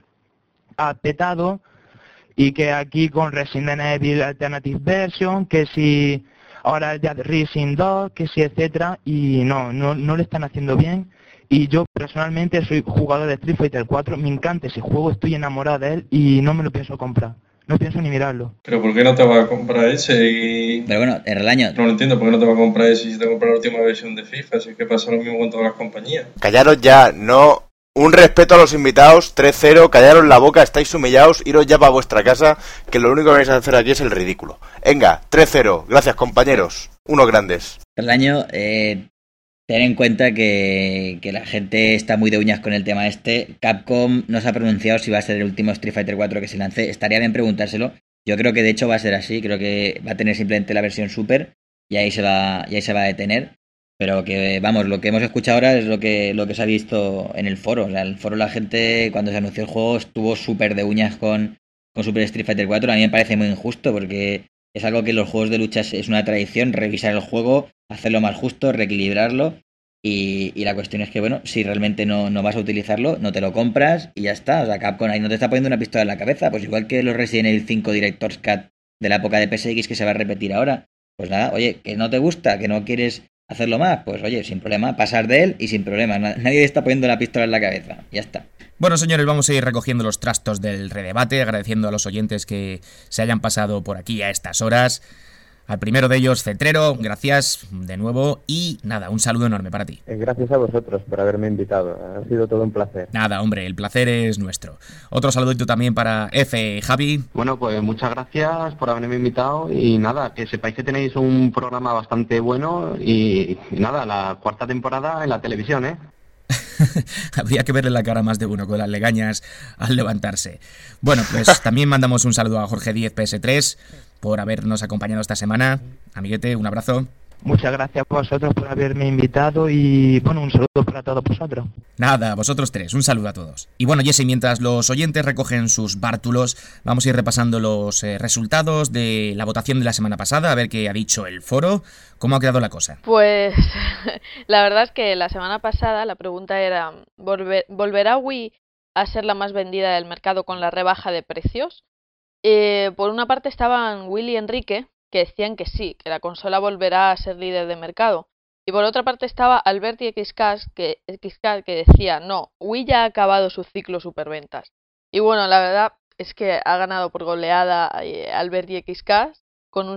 apetado y que aquí con Resident Evil Alternative Version, que si ahora el Dead Rising 2, que si etcétera, y no lo están haciendo bien. Y yo personalmente soy jugador de Street Fighter 4, me encanta ese juego, estoy enamorado de él y no me lo pienso comprar. No pienso ni mirarlo. ¿Pero por qué no te vas a comprar ese? Pero bueno, en el año... No lo entiendo, ¿por qué no te vas a comprar ese si te compras la última versión de FIFA? Así que pasa lo mismo con todas las compañías. Callaros ya, no... Un respeto a los invitados, 3-0, callaros la boca, estáis humillados, iros ya para vuestra casa, que lo único que vais a hacer aquí es el ridículo. Venga, 3-0, gracias compañeros, unos grandes. El año, ten en cuenta que la gente está muy de uñas con el tema este. Capcom no se ha pronunciado si va a ser el último Street Fighter 4 que se lance. Estaría bien preguntárselo. Yo creo que de hecho va a ser así. Creo que va a tener simplemente la versión Super y ahí se va a detener. Pero que, vamos, lo que hemos escuchado ahora es lo que se ha visto en el foro. O sea, en el foro la gente, cuando se anunció el juego, estuvo súper de uñas con Super Street Fighter 4. A mí me parece muy injusto porque es algo que en los juegos de lucha es una tradición, revisar el juego, hacerlo más justo, reequilibrarlo. Y la cuestión es que, bueno, si realmente no vas a utilizarlo, no te lo compras y ya está. O sea, Capcom ahí no te está poniendo una pistola en la cabeza. Pues igual que los Resident Evil 5 Director's Cut de la época de PSX que se va a repetir ahora. Pues nada, oye, que no te gusta, que no quieres hacerlo más, pues oye, sin problema, pasar de él y sin problema. Nadie está poniendo la pistola en la cabeza. Ya está. Bueno, señores, vamos a ir recogiendo los trastos del redebate, agradeciendo a los oyentes que se hayan pasado por aquí a estas horas. Al primero de ellos, Cetrero, gracias de nuevo y nada, un saludo enorme para ti. Gracias a vosotros por haberme invitado, ha sido todo un placer. Nada, hombre, el placer es nuestro. Otro saludito también para F. Javi. Bueno, pues muchas gracias por haberme invitado y nada, que sepáis que tenéis un programa bastante bueno y nada, la cuarta temporada en la televisión, ¿eh? Habría que verle la cara a más de uno con las legañas al levantarse. Bueno, pues también mandamos un saludo a Jorge 10 PS3 por habernos acompañado esta semana. Amiguete, un abrazo. Muchas gracias a vosotros por haberme invitado y bueno, un saludo para todos vosotros. Nada, vosotros tres, un saludo a todos. Y bueno, Jesse, mientras los oyentes recogen sus bártulos, vamos a ir repasando los resultados de la votación de la semana pasada, a ver qué ha dicho el foro. ¿Cómo ha quedado la cosa? Pues la verdad es que la semana pasada la pregunta era, ¿volverá Wii a ser la más vendida del mercado con la rebaja de precios? Por una parte estaban Will y Enrique, que decían que sí, que la consola volverá a ser líder de mercado. Y por otra parte estaba Albert y XCAT que decía, no, Wii ya ha acabado su ciclo superventas. Y bueno, la verdad es que ha ganado por goleada Albert y XCAT con un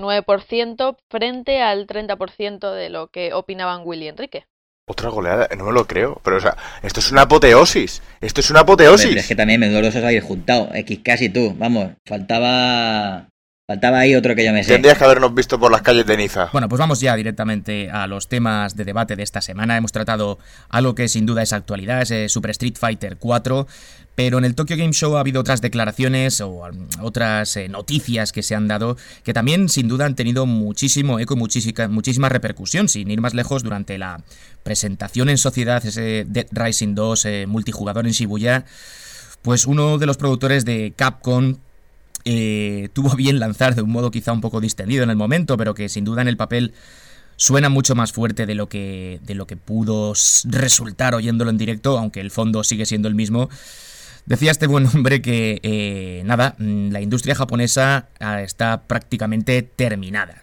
69% frente al 30% de lo que opinaban Will y Enrique. Otra goleada, no me lo creo, pero o sea, esto es una apoteosis, Hombre, pero es que también menudo los habéis juntado, XCAT y tú, vamos, faltaba ahí otro que yo me sé. Tendrías que habernos visto por las calles de Niza. Bueno, pues vamos ya directamente a los temas de debate de esta semana. Hemos tratado algo que sin duda es actualidad, es Super Street Fighter 4, pero en el Tokyo Game Show ha habido otras declaraciones o otras noticias que se han dado que también sin duda han tenido muchísimo eco y muchísima repercusión. Sin ir más lejos, durante la presentación en sociedad, ese Dead Rising 2 multijugador en Shibuya, pues uno de los productores de Capcom tuvo bien lanzar de un modo quizá un poco distendido en el momento, pero que sin duda en el papel suena mucho más fuerte de lo que pudo resultar oyéndolo en directo, aunque el fondo sigue siendo el mismo. Decía este buen hombre que la industria japonesa está prácticamente terminada.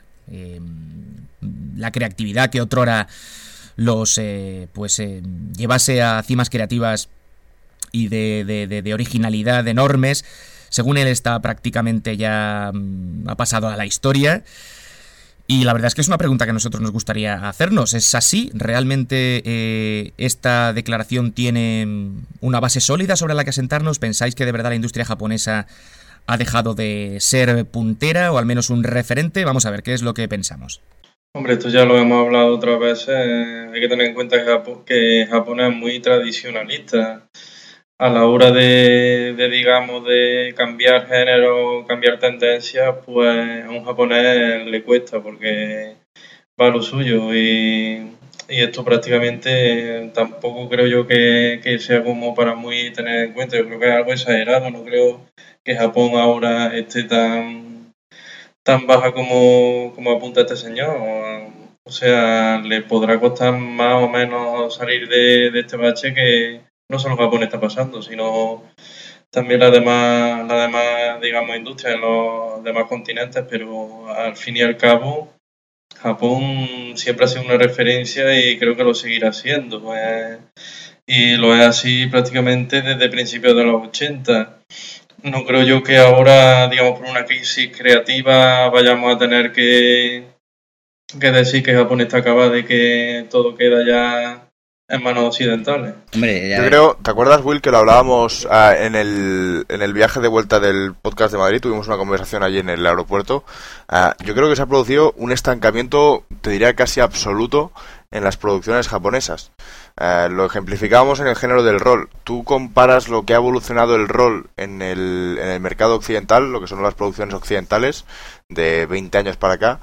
La creatividad que otrora los llevase a cimas creativas y de originalidad enormes, según él está prácticamente ya ha pasado a la historia. Y la verdad es que es una pregunta que a nosotros nos gustaría hacernos. ¿Es así? ¿Realmente esta declaración tiene una base sólida sobre la que asentarnos? ¿Pensáis que de verdad la industria japonesa ha dejado de ser puntera o al menos un referente? Vamos a ver qué es lo que pensamos. Hombre, esto ya lo hemos hablado otras veces. Hay que tener en cuenta que Japón es muy tradicionalista. A la hora de cambiar género, cambiar tendencia, pues a un japonés le cuesta porque va a lo suyo y esto prácticamente tampoco creo yo que sea como para muy tener en cuenta. Yo creo que es algo exagerado, no creo que Japón ahora esté tan baja como apunta este señor. O sea, le podrá costar más o menos salir de este bache que no solo Japón está pasando, sino también las demás, digamos, industrias en los demás continentes, pero al fin y al cabo Japón siempre ha sido una referencia y creo que lo seguirá siendo, y lo es así prácticamente desde principios de los 80. No creo yo que ahora, digamos, por una crisis creativa vayamos a tener que decir que Japón está acabado y que todo queda ya en manos occidentales. Hombre, yo creo, ¿te acuerdas, Will, que lo hablábamos en el viaje de vuelta del podcast de Madrid? Tuvimos una conversación allí en el aeropuerto. Yo creo que se ha producido un estancamiento, te diría casi absoluto, en las producciones japonesas. Lo ejemplificábamos en el género del rol. Tú comparas lo que ha evolucionado el rol en el mercado occidental, lo que son las producciones occidentales de 20 años para acá,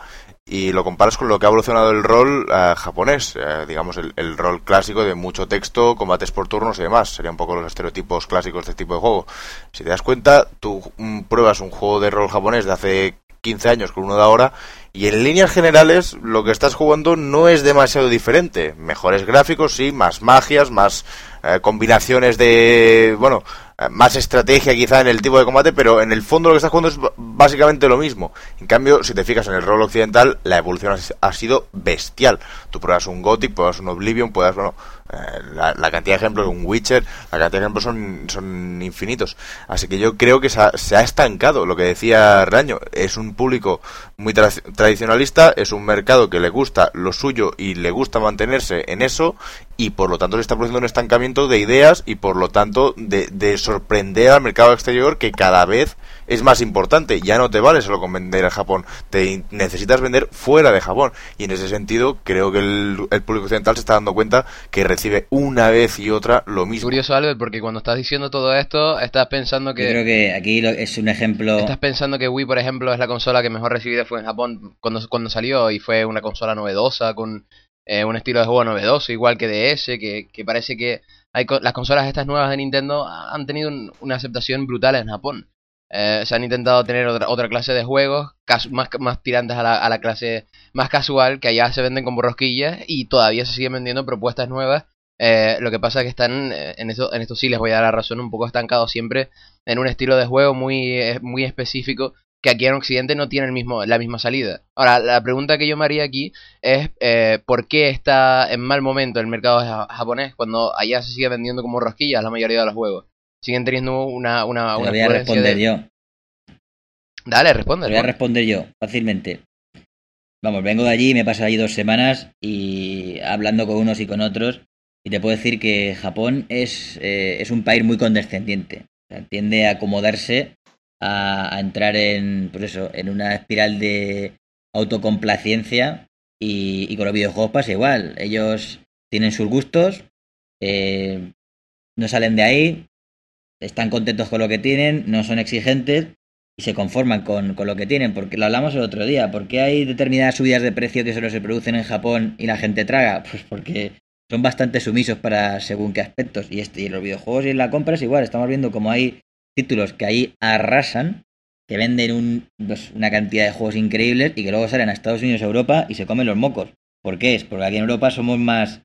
y lo comparas con lo que ha evolucionado el rol japonés, digamos el rol clásico de mucho texto, combates por turnos y demás. Serían un poco los estereotipos clásicos de este tipo de juego. Si te das cuenta, tú pruebas un juego de rol japonés de hace 15 años con uno de ahora, y en líneas generales lo que estás jugando no es demasiado diferente. Mejores gráficos, sí, más magias, más combinaciones de, bueno, más estrategia quizá en el tipo de combate, pero en el fondo lo que estás jugando es básicamente lo mismo. En cambio, si te fijas en el rol occidental, la evolución ha sido bestial. Tú pruebas un Gothic, pruebas un Oblivion, puedas, bueno, la cantidad de ejemplos, un Witcher, la cantidad de ejemplos son infinitos. Así que yo creo que se ha estancado, lo que decía Raño. Es un público muy tradicionalista, es un mercado que le gusta lo suyo y le gusta mantenerse en eso, y por lo tanto se está produciendo un estancamiento de ideas y por lo tanto de sorprender al mercado exterior, que cada vez es más importante. Ya no te vale solo con vender en Japón, necesitas vender fuera de Japón, y en ese sentido creo que el público occidental se está dando cuenta que recibe una vez y otra lo mismo. Curioso, Albert, porque cuando estás diciendo todo esto estás pensando que... Yo creo que aquí es un ejemplo... Estás pensando que Wii, por ejemplo, es la consola que mejor recibida fue en Japón cuando salió, y fue una consola novedosa con un estilo de juego novedoso, igual que DS, que parece que las consolas estas nuevas de Nintendo han tenido una aceptación brutal en Japón. Se han intentado tener otra clase de juegos más tirantes a la clase más casual, que allá se venden como rosquillas, y todavía se siguen vendiendo propuestas nuevas. Lo que pasa es que están en esto sí les voy a dar la razón, un poco estancados siempre en un estilo de juego muy específico, que aquí en Occidente no tiene la misma salida. Ahora, la pregunta que yo me haría aquí es ¿por qué está en mal momento el mercado japonés cuando allá se sigue vendiendo como rosquillas la mayoría de los juegos? Siguen teniendo una Te voy a responder yo. Dale, responde. Te voy a responder yo, fácilmente. Vamos, vengo de allí, me he pasado allí 2 semanas y hablando con unos y con otros, y te puedo decir que Japón es un país muy condescendiente. O sea, tiende a acomodarse, a entrar en una espiral de autocomplacencia, y con los videojuegos pasa igual. Ellos tienen sus gustos, no salen de ahí, están contentos con lo que tienen, no son exigentes y se conforman con lo que tienen. Porque lo hablamos el otro día, ¿por qué hay determinadas subidas de precio que solo se producen en Japón y la gente traga? Pues porque son bastante sumisos para según qué aspectos. Y en los videojuegos y en la compra es igual. Estamos viendo como hay títulos que ahí arrasan, que venden una cantidad de juegos increíbles y que luego salen a Estados Unidos, Europa y se comen los mocos. ¿Por qué es? Porque aquí en Europa somos más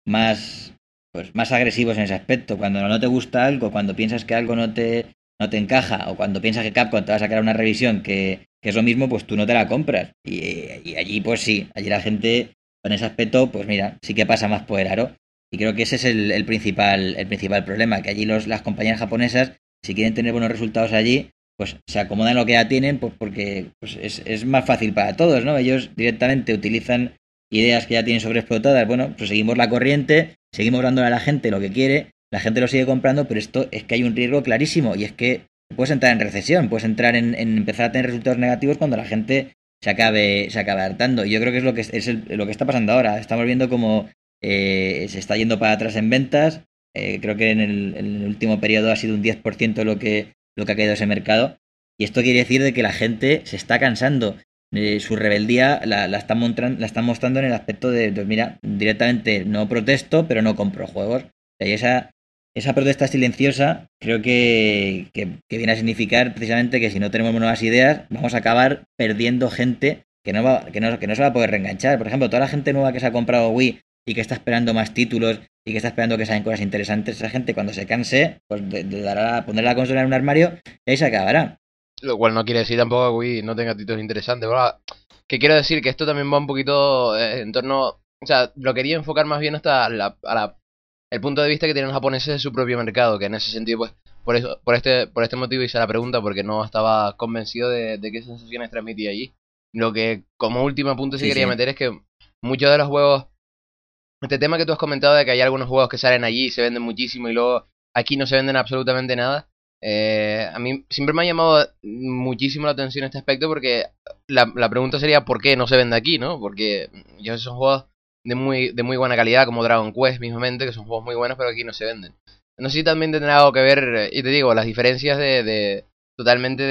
agresivos en ese aspecto. Cuando no te gusta algo, cuando piensas que algo no te encaja, o cuando piensas que Capcom te va a sacar una revisión que es lo mismo, pues tú no te la compras. Y allí pues sí, allí la gente en ese aspecto, pues mira, sí que pasa más por el aro. Y creo que ese es el principal problema, que allí las compañías japonesas, si quieren tener buenos resultados allí, pues se acomodan lo que ya tienen, pues porque pues es más fácil para todos, ¿no? Ellos directamente utilizan ideas que ya tienen sobreexplotadas. Bueno, pues seguimos la corriente, seguimos dándole a la gente lo que quiere, la gente lo sigue comprando, pero esto es que hay un riesgo clarísimo, y es que puedes entrar en recesión, puedes entrar en empezar a tener resultados negativos cuando la gente se acabe hartando. Y yo creo que es lo que está pasando ahora. Estamos viendo como se está yendo para atrás en ventas. Creo que en el último periodo ha sido un 10% lo que ha caído ese mercado, y esto quiere decir de que la gente se está cansando. Su rebeldía la están mostrando en el aspecto de, pues mira, directamente no protesto, pero no compro juegos. Y esa protesta silenciosa creo que viene a significar precisamente que si no tenemos nuevas ideas vamos a acabar perdiendo gente que no se va a poder reenganchar. Por ejemplo, toda la gente nueva que se ha comprado Wii y que está esperando más títulos y que está esperando que salgan cosas interesantes, esa gente cuando se canse pues pondrá la consola en un armario y ahí se acabará. Lo cual no quiere decir tampoco que Wii no tenga títulos interesantes, ¿verdad? Que quiero decir que esto también va un poquito en torno... O sea, lo quería enfocar más bien hasta el punto de vista que tienen los japoneses de su propio mercado, que en ese sentido, pues, por este motivo hice la pregunta, porque no estaba convencido de qué sensaciones transmitía allí. Lo que, como último punto, sí quería meter es que muchos de los juegos... Este tema que tú has comentado de que hay algunos juegos que salen allí y se venden muchísimo y luego aquí no se venden absolutamente nada... a mí siempre me ha llamado muchísimo la atención este aspecto, porque la pregunta sería ¿por qué no se vende aquí? ¿No? Porque son juegos de muy buena calidad, como Dragon Quest mismamente, que son juegos muy buenos, pero aquí no se venden. No sé si también tendrá algo que ver, y te digo, las diferencias de totalmente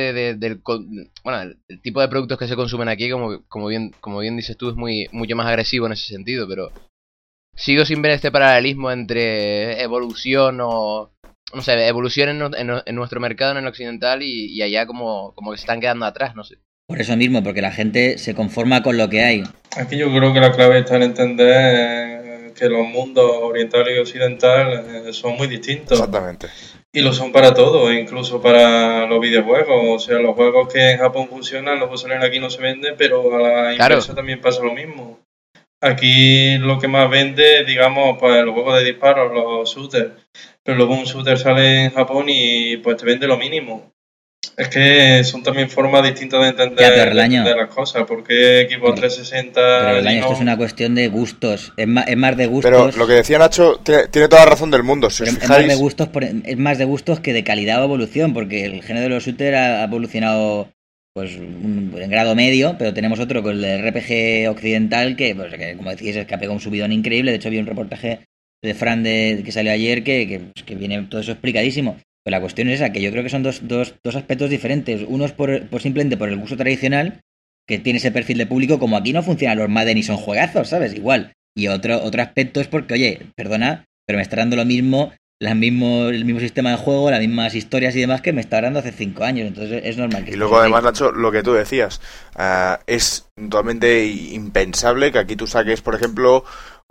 bueno, el tipo de productos que se consumen aquí, como bien dices tú, es mucho más agresivo en ese sentido, pero sigo sin ver este paralelismo entre evolución o, no sé, evolución en nuestro mercado, en el occidental, y allá como que se están quedando atrás, no sé. Por eso mismo, porque la gente se conforma con lo que hay. Aquí yo creo que la clave está en entender que los mundos oriental y occidental son muy distintos. Exactamente. Y lo son para todo, incluso para los videojuegos. O sea, los juegos que en Japón funcionan, los que salen aquí no se venden, pero a la inversa también pasa lo mismo. Aquí lo que más vende, digamos, pues los juegos de disparos, los shooters. Pero luego un shooter sale en Japón y pues te vende lo mínimo. Es que son también formas distintas de entender las cosas. Porque Xbox 360... Pero esto es una cuestión de gustos. Es más de gustos... Pero lo que decía Nacho tiene toda la razón del mundo. Si os fijáis... es más de gustos que de calidad o evolución. Porque el género de los shooters ha evolucionado pues en grado medio. Pero tenemos otro con el RPG occidental que como decís, es que ha pegado un subidón increíble. De hecho, vi un reportaje de Fran que salió ayer que viene todo eso explicadísimo. Pero la cuestión es esa, que yo creo que son dos aspectos diferentes. Uno es simplemente por el gusto tradicional, que tiene ese perfil de público, como aquí no funcionan los Madden y son juegazos, ¿sabes? Igual. Y otro aspecto es porque, oye, perdona, pero me está dando el mismo sistema de juego, las mismas historias y demás que me está dando hace 5 años. Entonces es normal que... Y luego además, Nacho, lo que tú decías, es totalmente impensable que aquí tú saques, por ejemplo,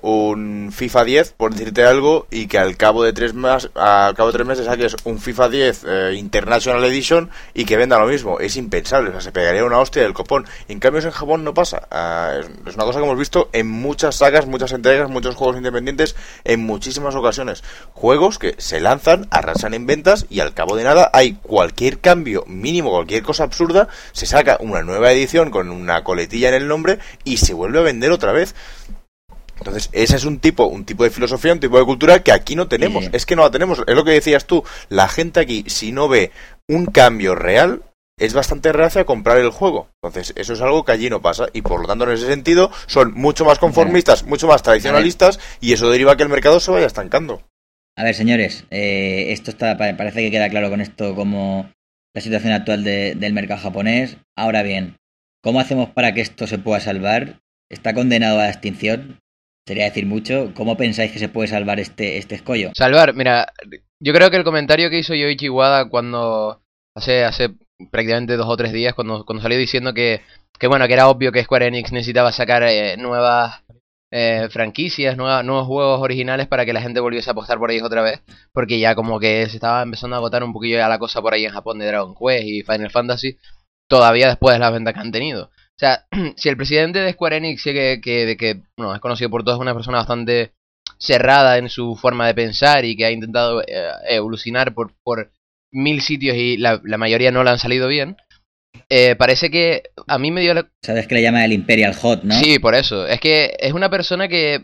un FIFA 10, por decirte algo, y que al cabo de 3 meses saques un FIFA 10 International Edition y que venda lo mismo. Es impensable, o sea, se pegaría una hostia del copón. En cambio eso en Japón no pasa. Es una cosa que hemos visto en muchas sagas, muchas entregas, muchos juegos independientes, en muchísimas ocasiones. Juegos que se lanzan, arrasan en ventas y al cabo de nada hay cualquier cambio mínimo, cualquier cosa absurda, se saca una nueva edición con una coletilla en el nombre y se vuelve a vender otra vez. Entonces, ese es un tipo de filosofía, un tipo de cultura que aquí no tenemos. Sí. Es que no la tenemos. Es lo que decías tú. La gente aquí, si no ve un cambio real, es bastante reacia a comprar el juego. Entonces, eso es algo que allí no pasa. Y por lo tanto, en ese sentido, son mucho más conformistas, mucho más tradicionalistas, y eso deriva a que el mercado se vaya estancando. A ver, señores, esto parece que queda claro con esto como la situación actual del mercado japonés. Ahora bien, ¿cómo hacemos para que esto se pueda salvar? ¿Está condenado a la extinción? Sería decir mucho. ¿Cómo pensáis que se puede salvar este escollo? Salvar, mira, yo creo que el comentario que hizo Yoichi Wada cuando hace prácticamente 2 o 3 días, cuando salió diciendo que bueno, que era obvio que Square Enix necesitaba sacar nuevas franquicias, nuevos juegos originales para que la gente volviese a apostar por ellos otra vez, porque ya como que se estaba empezando a agotar un poquillo ya la cosa por ahí en Japón de Dragon Quest y Final Fantasy, todavía después de las ventas que han tenido. O sea, si el presidente de Square Enix, que bueno, es conocido por todos, es una persona bastante cerrada en su forma de pensar y que ha intentado evolucionar por 1000 sitios y la mayoría no le han salido bien, parece que a mí me dio la... Sabes que le llama el Imperial Hot, ¿no? Sí, por eso. Es que es una persona que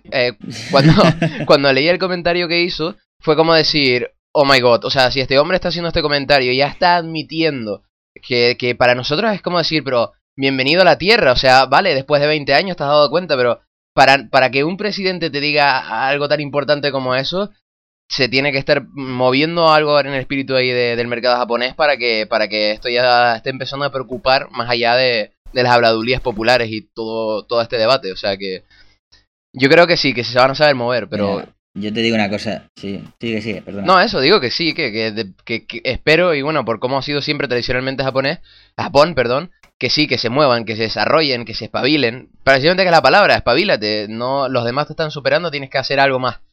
cuando leí el comentario que hizo, fue como decir, oh my god, o sea, si este hombre está haciendo este comentario y ya está admitiendo que para nosotros es como decir, pero... bienvenido a la Tierra, o sea, vale, después de 20 años te has dado cuenta, pero para que un presidente te diga algo tan importante como eso, se tiene que estar moviendo algo en el espíritu ahí del mercado japonés para que esto ya esté empezando a preocupar más allá de las habladurías populares y todo este debate, o sea que yo creo que sí, que se van a saber mover, pero... Mira, yo te digo una cosa, sí, sigue, perdón. No, eso, digo que sí, que espero, y bueno, por cómo ha sido siempre tradicionalmente Japón, que sí, que se muevan, que se desarrollen, que se espabilen. Precisamente que la palabra, espabilate, no, los demás te están superando, tienes que hacer algo más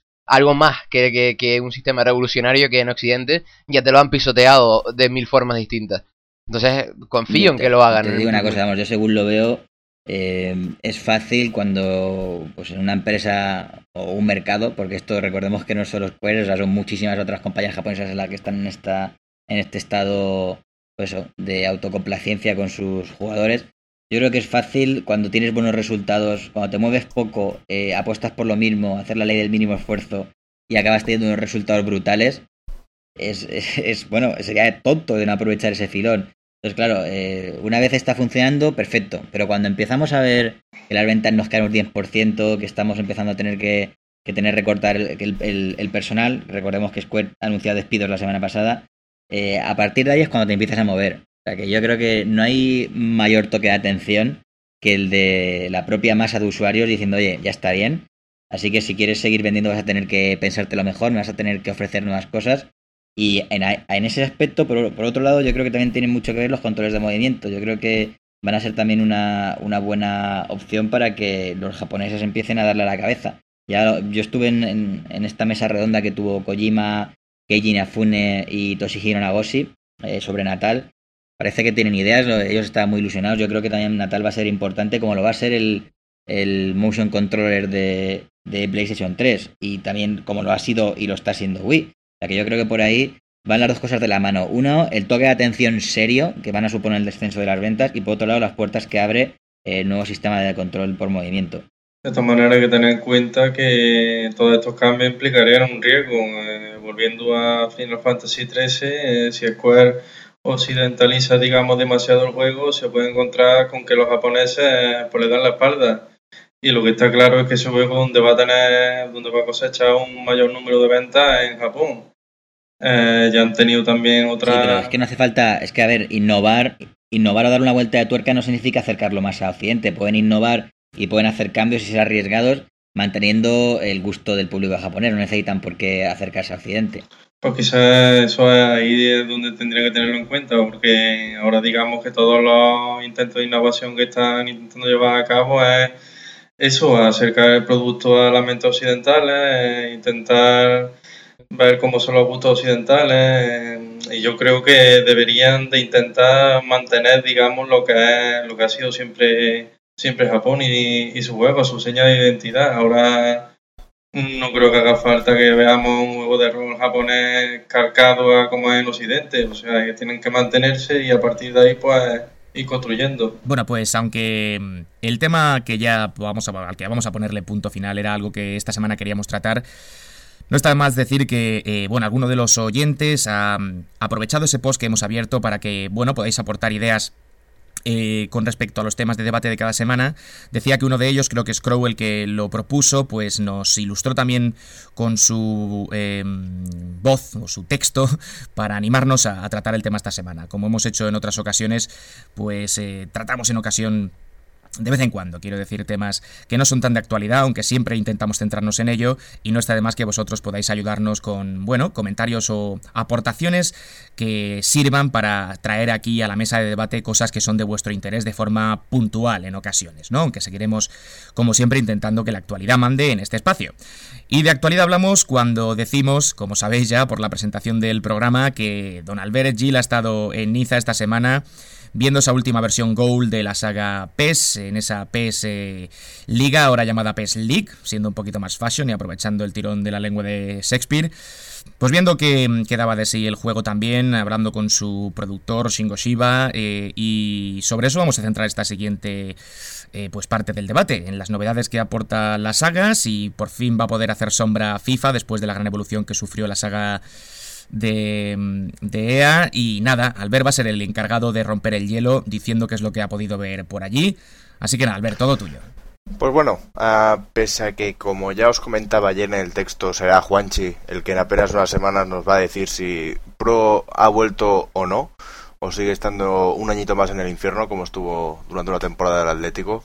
que un sistema revolucionario que en Occidente ya te lo han pisoteado de 1000 formas distintas. Entonces, confío en que lo hagan. Te digo una cosa, vamos, yo según lo veo, es fácil cuando pues en una empresa o un mercado, porque esto recordemos que no es solo Square, o sea, son muchísimas otras compañías japonesas en las que están en este estado pues eso, de autocomplacencia con sus jugadores. Yo creo que es fácil cuando tienes buenos resultados, cuando te mueves poco, apuestas por lo mismo, hacer la ley del mínimo esfuerzo y acabas teniendo unos resultados brutales. Bueno, sería tonto de no aprovechar ese filón. Entonces, claro, una vez está funcionando, perfecto. Pero cuando empezamos a ver que las ventas nos caen un 10%, que estamos empezando a tener que recortar el personal, recordemos que Square ha anunciado despidos la semana pasada, a partir de ahí es cuando te empiezas a mover. O sea que yo creo que no hay mayor toque de atención que el de la propia masa de usuarios diciendo, oye, ya está bien, así que si quieres seguir vendiendo vas a tener que pensártelo mejor, me vas a tener que ofrecer nuevas cosas. Y en ese aspecto, por otro lado, yo creo que también tienen mucho que ver los controles de movimiento. Yo creo que van a ser también una buena opción para que los japoneses empiecen a darle a la cabeza. Yo estuve en esta mesa redonda que tuvo Kojima, Keiji Inafune y Toshihiro Nagoshi sobre Natal. Parece que tienen ideas, ellos estaban muy ilusionados. Yo creo que también Natal va a ser importante, como lo va a ser el motion controller de PlayStation 3 y también como lo ha sido y lo está siendo Wii. O sea que yo creo que por ahí van las dos cosas de la mano. Uno, el toque de atención serio que van a suponer el descenso de las ventas y por otro lado las puertas que abre el nuevo sistema de control por movimiento. De esta manera hay que tener en cuenta que todos estos cambios implicarían un riesgo. Volviendo a Final Fantasy XIII, si Square occidentaliza, digamos, demasiado el juego, se puede encontrar con que los japoneses pues, le dan la espalda. Y lo que está claro es que ese juego donde va a cosechar un mayor número de ventas en Japón. Ya han tenido también otra... Sí, pero es que no hace falta... Es que, a ver, innovar o dar una vuelta de tuerca no significa acercarlo más a Occidente. Pueden innovar y pueden hacer cambios y ser arriesgados manteniendo el gusto del público japonés. No necesitan por qué acercarse a Occidente. Pues quizás eso es ahí donde tendría que tenerlo en cuenta, porque ahora digamos que todos los intentos de innovación que están intentando llevar a cabo es eso, acercar el producto a las mentes occidentales, intentar ver cómo son los gustos occidentales, y yo creo que deberían de intentar mantener, digamos, lo que ha sido siempre Japón y su juego, su seña de identidad. Ahora no creo que haga falta que veamos un juego de rol japonés calcado a como es en Occidente, o sea, que tienen que mantenerse y a partir de ahí pues ir construyendo. Bueno, pues aunque el tema al que vamos a ponerle punto final era algo que esta semana queríamos tratar, no está de más decir que, alguno de los oyentes ha aprovechado ese post que hemos abierto para que, podáis aportar ideas con respecto a los temas de debate de cada semana. Decía que uno de ellos, creo que es Crow el que lo propuso, pues nos ilustró también con su voz o su texto para animarnos a tratar el tema esta semana. Como hemos hecho en otras ocasiones, pues tratamos en ocasión de vez en cuando, quiero decir, temas que no son tan de actualidad, aunque siempre intentamos centrarnos en ello, y no está de más que vosotros podáis ayudarnos con, comentarios o aportaciones que sirvan para traer aquí a la mesa de debate cosas que son de vuestro interés de forma puntual en ocasiones, ¿no? Aunque seguiremos, como siempre, intentando que la actualidad mande en este espacio. Y de actualidad hablamos cuando decimos, como sabéis ya por la presentación del programa, que don Albert Gil ha estado en Niza esta semana viendo esa última versión Gold de la saga PES, en esa PES Liga, ahora llamada PES League, siendo un poquito más fashion y aprovechando el tirón de la lengua de Shakespeare. Pues viendo que daba de sí el juego también, hablando con su productor Shingo Shiba, y sobre eso vamos a centrar esta siguiente pues parte del debate, en las novedades que aporta la saga, si por fin va a poder hacer sombra a FIFA después de la gran evolución que sufrió la saga de EA. Y nada, Albert va a ser el encargado de romper el hielo diciendo qué es lo que ha podido ver por allí. Así que nada, Albert, todo tuyo. Pues bueno, pese a que, como ya os comentaba ayer en el texto, será Juanchi el que en apenas unas semanas nos va a decir si Pro ha vuelto o no, o sigue estando un añito más en el infierno como estuvo durante una temporada del Atlético.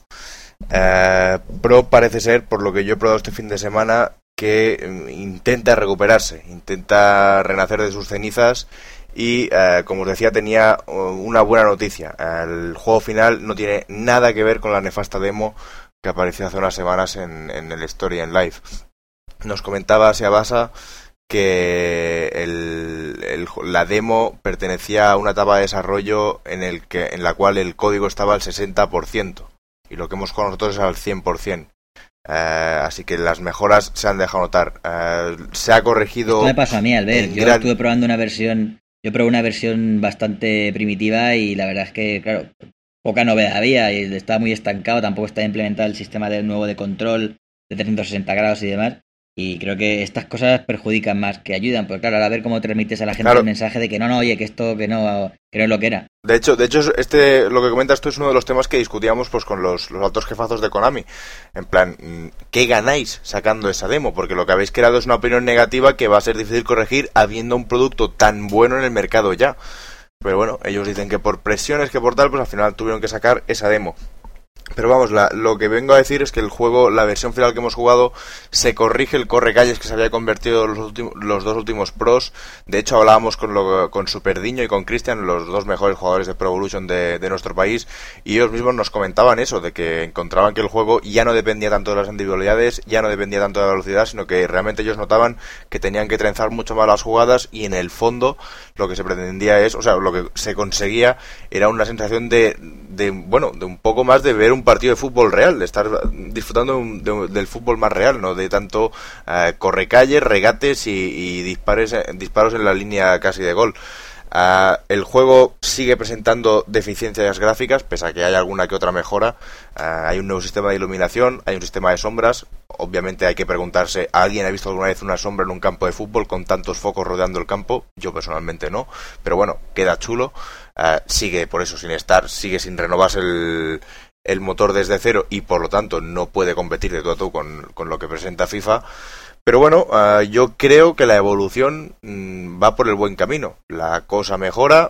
Pro parece ser, por lo que yo he probado este fin de semana, que intenta recuperarse, intenta renacer de sus cenizas y, como os decía, tenía una buena noticia. El juego final no tiene nada que ver con la nefasta demo que apareció hace unas semanas en el Story and Live. Nos comentaba Seabasa que la demo pertenecía a una etapa de desarrollo en la cual el código estaba al 60% y lo que hemos con nosotros es al 100%. Así que las mejoras se han dejado notar. Se ha corregido. Esto me pasó a mí, Albert. Yo estuve probando una versión. Yo probé una versión bastante primitiva y la verdad es que, claro, poca novedad había y estaba muy estancado. Tampoco está implementado el sistema nuevo de control de 360 grados y demás. Y creo que estas cosas perjudican más que ayudan. Porque claro, a ver cómo transmites a la gente el mensaje de que no, oye, que esto que no es lo que era. De hecho, lo que comentas tú es uno de los temas que discutíamos pues con los altos jefazos de Konami. En plan, ¿qué ganáis sacando esa demo? Porque lo que habéis creado es una opinión negativa que va a ser difícil corregir habiendo un producto tan bueno en el mercado ya. pero bueno, ellos dicen que por presiones, que por tal, pues al final tuvieron que sacar esa demo. Pero vamos, lo que vengo a decir es que el juego, la versión final que hemos jugado, se corrige el correcalles que se había convertido los dos últimos pros. De hecho, hablábamos con Superdiño y con Cristian, los dos mejores jugadores de Pro Evolution de nuestro país, y ellos mismos nos comentaban eso, de que encontraban que el juego ya no dependía tanto de las individualidades, ya no dependía tanto de la velocidad, sino que realmente ellos notaban que tenían que trenzar mucho más las jugadas, y en el fondo lo que se pretendía es, o sea, lo que se conseguía era una sensación de un poco más de ver un partido de fútbol real, de estar disfrutando del fútbol más real, no de tanto correcalles, regates y disparos en la línea casi de gol. El juego sigue presentando deficiencias gráficas, pese a que hay alguna que otra mejora. Hay un nuevo sistema de iluminación, hay un sistema de sombras. Obviamente hay que preguntarse, ¿alguien ha visto alguna vez una sombra en un campo de fútbol con tantos focos rodeando el campo? Yo personalmente no, pero bueno, queda chulo. Sigue por eso sigue sin renovarse el motor desde cero, y por lo tanto no puede competir de tú a tú con lo que presenta FIFA. Pero bueno, yo creo que la evolución va por el buen camino. La cosa mejora,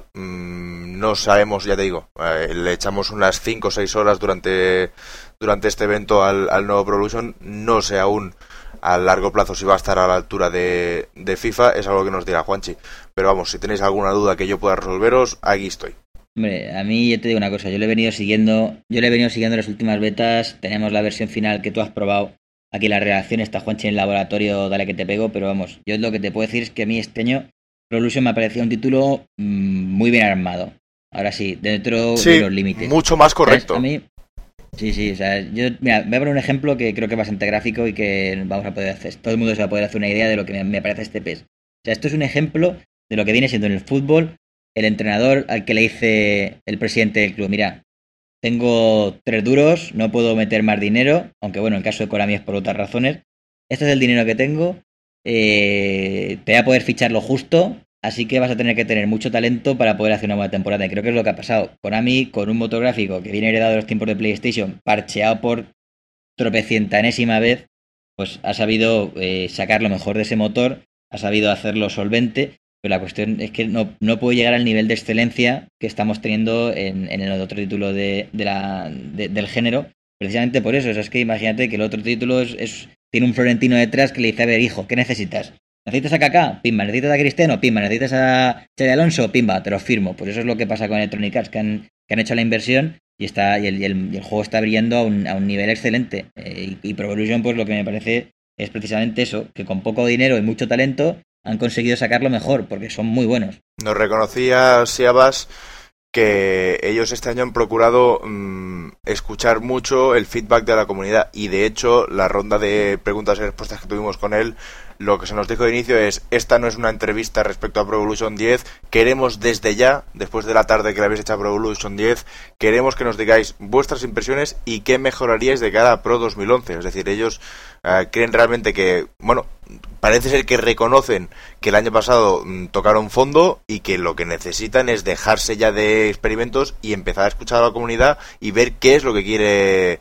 no sabemos, ya te digo, le echamos unas 5 o 6 horas durante este evento al nuevo Pro Evolution. No sé aún a largo plazo si va a estar a la altura de FIFA, es algo que nos dirá Juanchi. Pero vamos, si tenéis alguna duda que yo pueda resolveros, aquí estoy. Hombre, a mí yo te digo una cosa, yo le he venido siguiendo las últimas betas, tenemos la versión final que tú has probado. Aquí la reacción está Juanchi en el laboratorio, dale que te pego, pero vamos, yo lo que te puedo decir es que a mí este año Pro Evolution me ha parecido un título muy bien armado. Ahora sí, dentro de los límites. Mucho más correcto. ¿Sabes? A mí, sí, o sea, voy a poner un ejemplo que creo que es bastante gráfico y que vamos a poder hacer, todo el mundo se va a poder hacer una idea de lo que me parece este PES. O sea, esto es un ejemplo de lo que viene siendo en el fútbol el entrenador al que le dice el presidente del club, mira, tengo 3 duros, no puedo meter más dinero, aunque bueno, en el caso de Konami es por otras razones. Este es el dinero que tengo, te voy a poder fichar lo justo, así que vas a tener que tener mucho talento para poder hacer una buena temporada. Y creo que es lo que ha pasado. Konami, con un motor gráfico que viene heredado de los tiempos de PlayStation, parcheado por tropecientanésima vez, pues ha sabido sacar lo mejor de ese motor, ha sabido hacerlo solvente. Pero la cuestión es que no puede llegar al nivel de excelencia que estamos teniendo en el otro título del género, precisamente por eso. O sea, es que imagínate que el otro título tiene un Florentino detrás que le dice, a ver, hijo, ¿qué necesitas? ¿Necesitas a Kaká? Pimba. ¿Necesitas a Cristiano? Pimba. ¿Necesitas a Xabi Alonso? Pimba, te lo firmo. Pues eso es lo que pasa con Electronic Arts, que han hecho la inversión y el juego está brillando a un nivel excelente. Y Pro Evolution, pues lo que me parece es precisamente eso, que con poco dinero y mucho talento han conseguido sacarlo mejor, porque son muy buenos. Nos reconocía Siabas que ellos este año han procurado escuchar mucho el feedback de la comunidad, y de hecho la ronda de preguntas y respuestas que tuvimos con él, lo que se nos dijo de inicio es: esta no es una entrevista respecto a Pro Evolution 10, queremos desde ya, después de la tarde que le habéis hecho a Pro Evolution 10, queremos que nos digáis vuestras impresiones y qué mejoraríais de cara a Pro 2011. Es decir, ellos creen realmente que, bueno, parece ser que reconocen que el año pasado tocaron fondo y que lo que necesitan es dejarse ya de experimentos y empezar a escuchar a la comunidad y ver qué es lo que quiere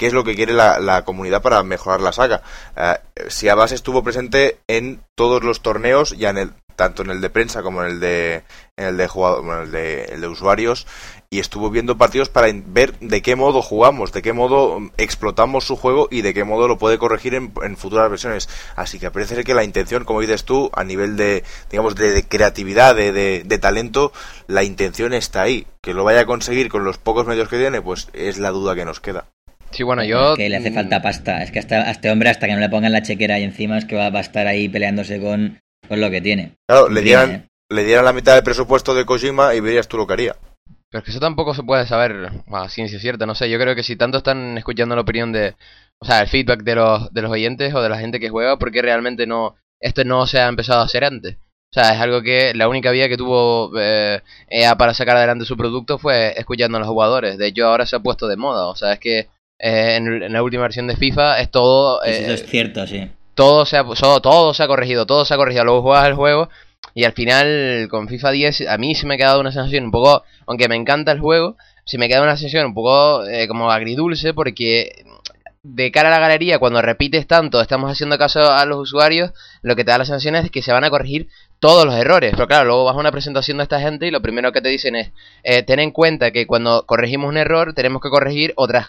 la comunidad para mejorar la saga. Siabas estuvo presente en todos los torneos, ya tanto en el de prensa como en el de jugador, bueno, el de usuarios, y estuvo viendo partidos para ver de qué modo jugamos, de qué modo explotamos su juego y de qué modo lo puede corregir en futuras versiones. Así que parece ser que la intención, como dices tú, a nivel de, digamos, de creatividad, de talento, la intención está ahí. Que lo vaya a conseguir con los pocos medios que tiene, pues es la duda que nos queda. Sí, bueno, yo... Que le hace falta pasta. Es que a este hombre, hasta que no le pongan la chequera ahí encima, es que va a estar ahí peleándose con lo que tiene. Claro, le dieran la mitad del presupuesto de Kojima y verías tú lo que haría. Pero es que eso tampoco se puede saber a ciencia cierta, no sé. Yo creo que si tanto están escuchando la opinión o sea, el feedback de los oyentes o de la gente que juega, ¿por qué realmente esto no se ha empezado a hacer antes? O sea, es algo que la única vía que tuvo EA para sacar adelante su producto fue escuchando a los jugadores. De hecho, ahora se ha puesto de moda. O sea, es que en la última versión de FIFA es todo... eso es cierto, sí. Todo se ha corregido. Luego juegas el juego y al final con FIFA 10 a mí se me ha quedado una sensación un poco... Aunque me encanta el juego, se me queda una sensación un poco como agridulce, porque de cara a la galería, cuando repites tanto, estamos haciendo caso a los usuarios, lo que te da la sensación es que se van a corregir todos los errores. Pero claro, luego vas a una presentación de esta gente y lo primero que te dicen es, ten en cuenta que cuando corregimos un error, tenemos que corregir otras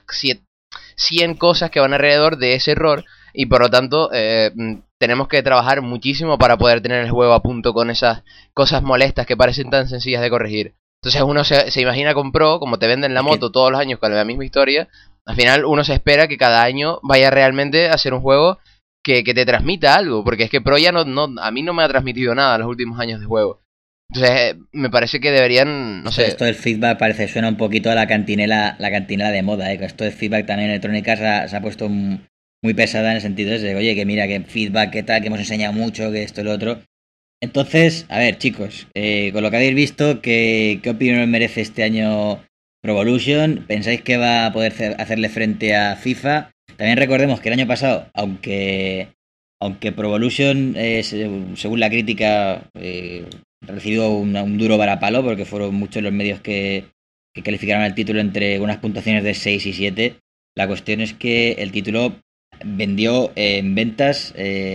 100 cosas que van alrededor de ese error, y por lo tanto tenemos que trabajar muchísimo para poder tener el juego a punto con esas cosas molestas que parecen tan sencillas de corregir. Entonces uno se imagina con Pro, como te venden la moto todos los años con la misma historia, al final uno se espera que cada año vaya realmente a ser un juego que te transmita algo, porque es que Pro ya a mí no me ha transmitido nada en los últimos años de juego. Entonces me parece que deberían, no sé... Esto del feedback suena un poquito a la cantinela de moda, ¿eh? Esto del feedback también en electrónica se ha puesto muy pesada en el sentido de, oye, que mira, que feedback, que tal, que hemos enseñado mucho, que esto y lo otro. Entonces, a ver, chicos, con lo que habéis visto, ¿qué opinión merece este año Pro Evolution? ¿Pensáis que va a poder hacerle frente a FIFA? También recordemos que el año pasado, aunque Pro Evolution, según la crítica, recibió un duro varapalo, porque fueron muchos los medios que calificaron el título entre unas puntuaciones de 6 y 7, la cuestión es que el título vendió en ventas...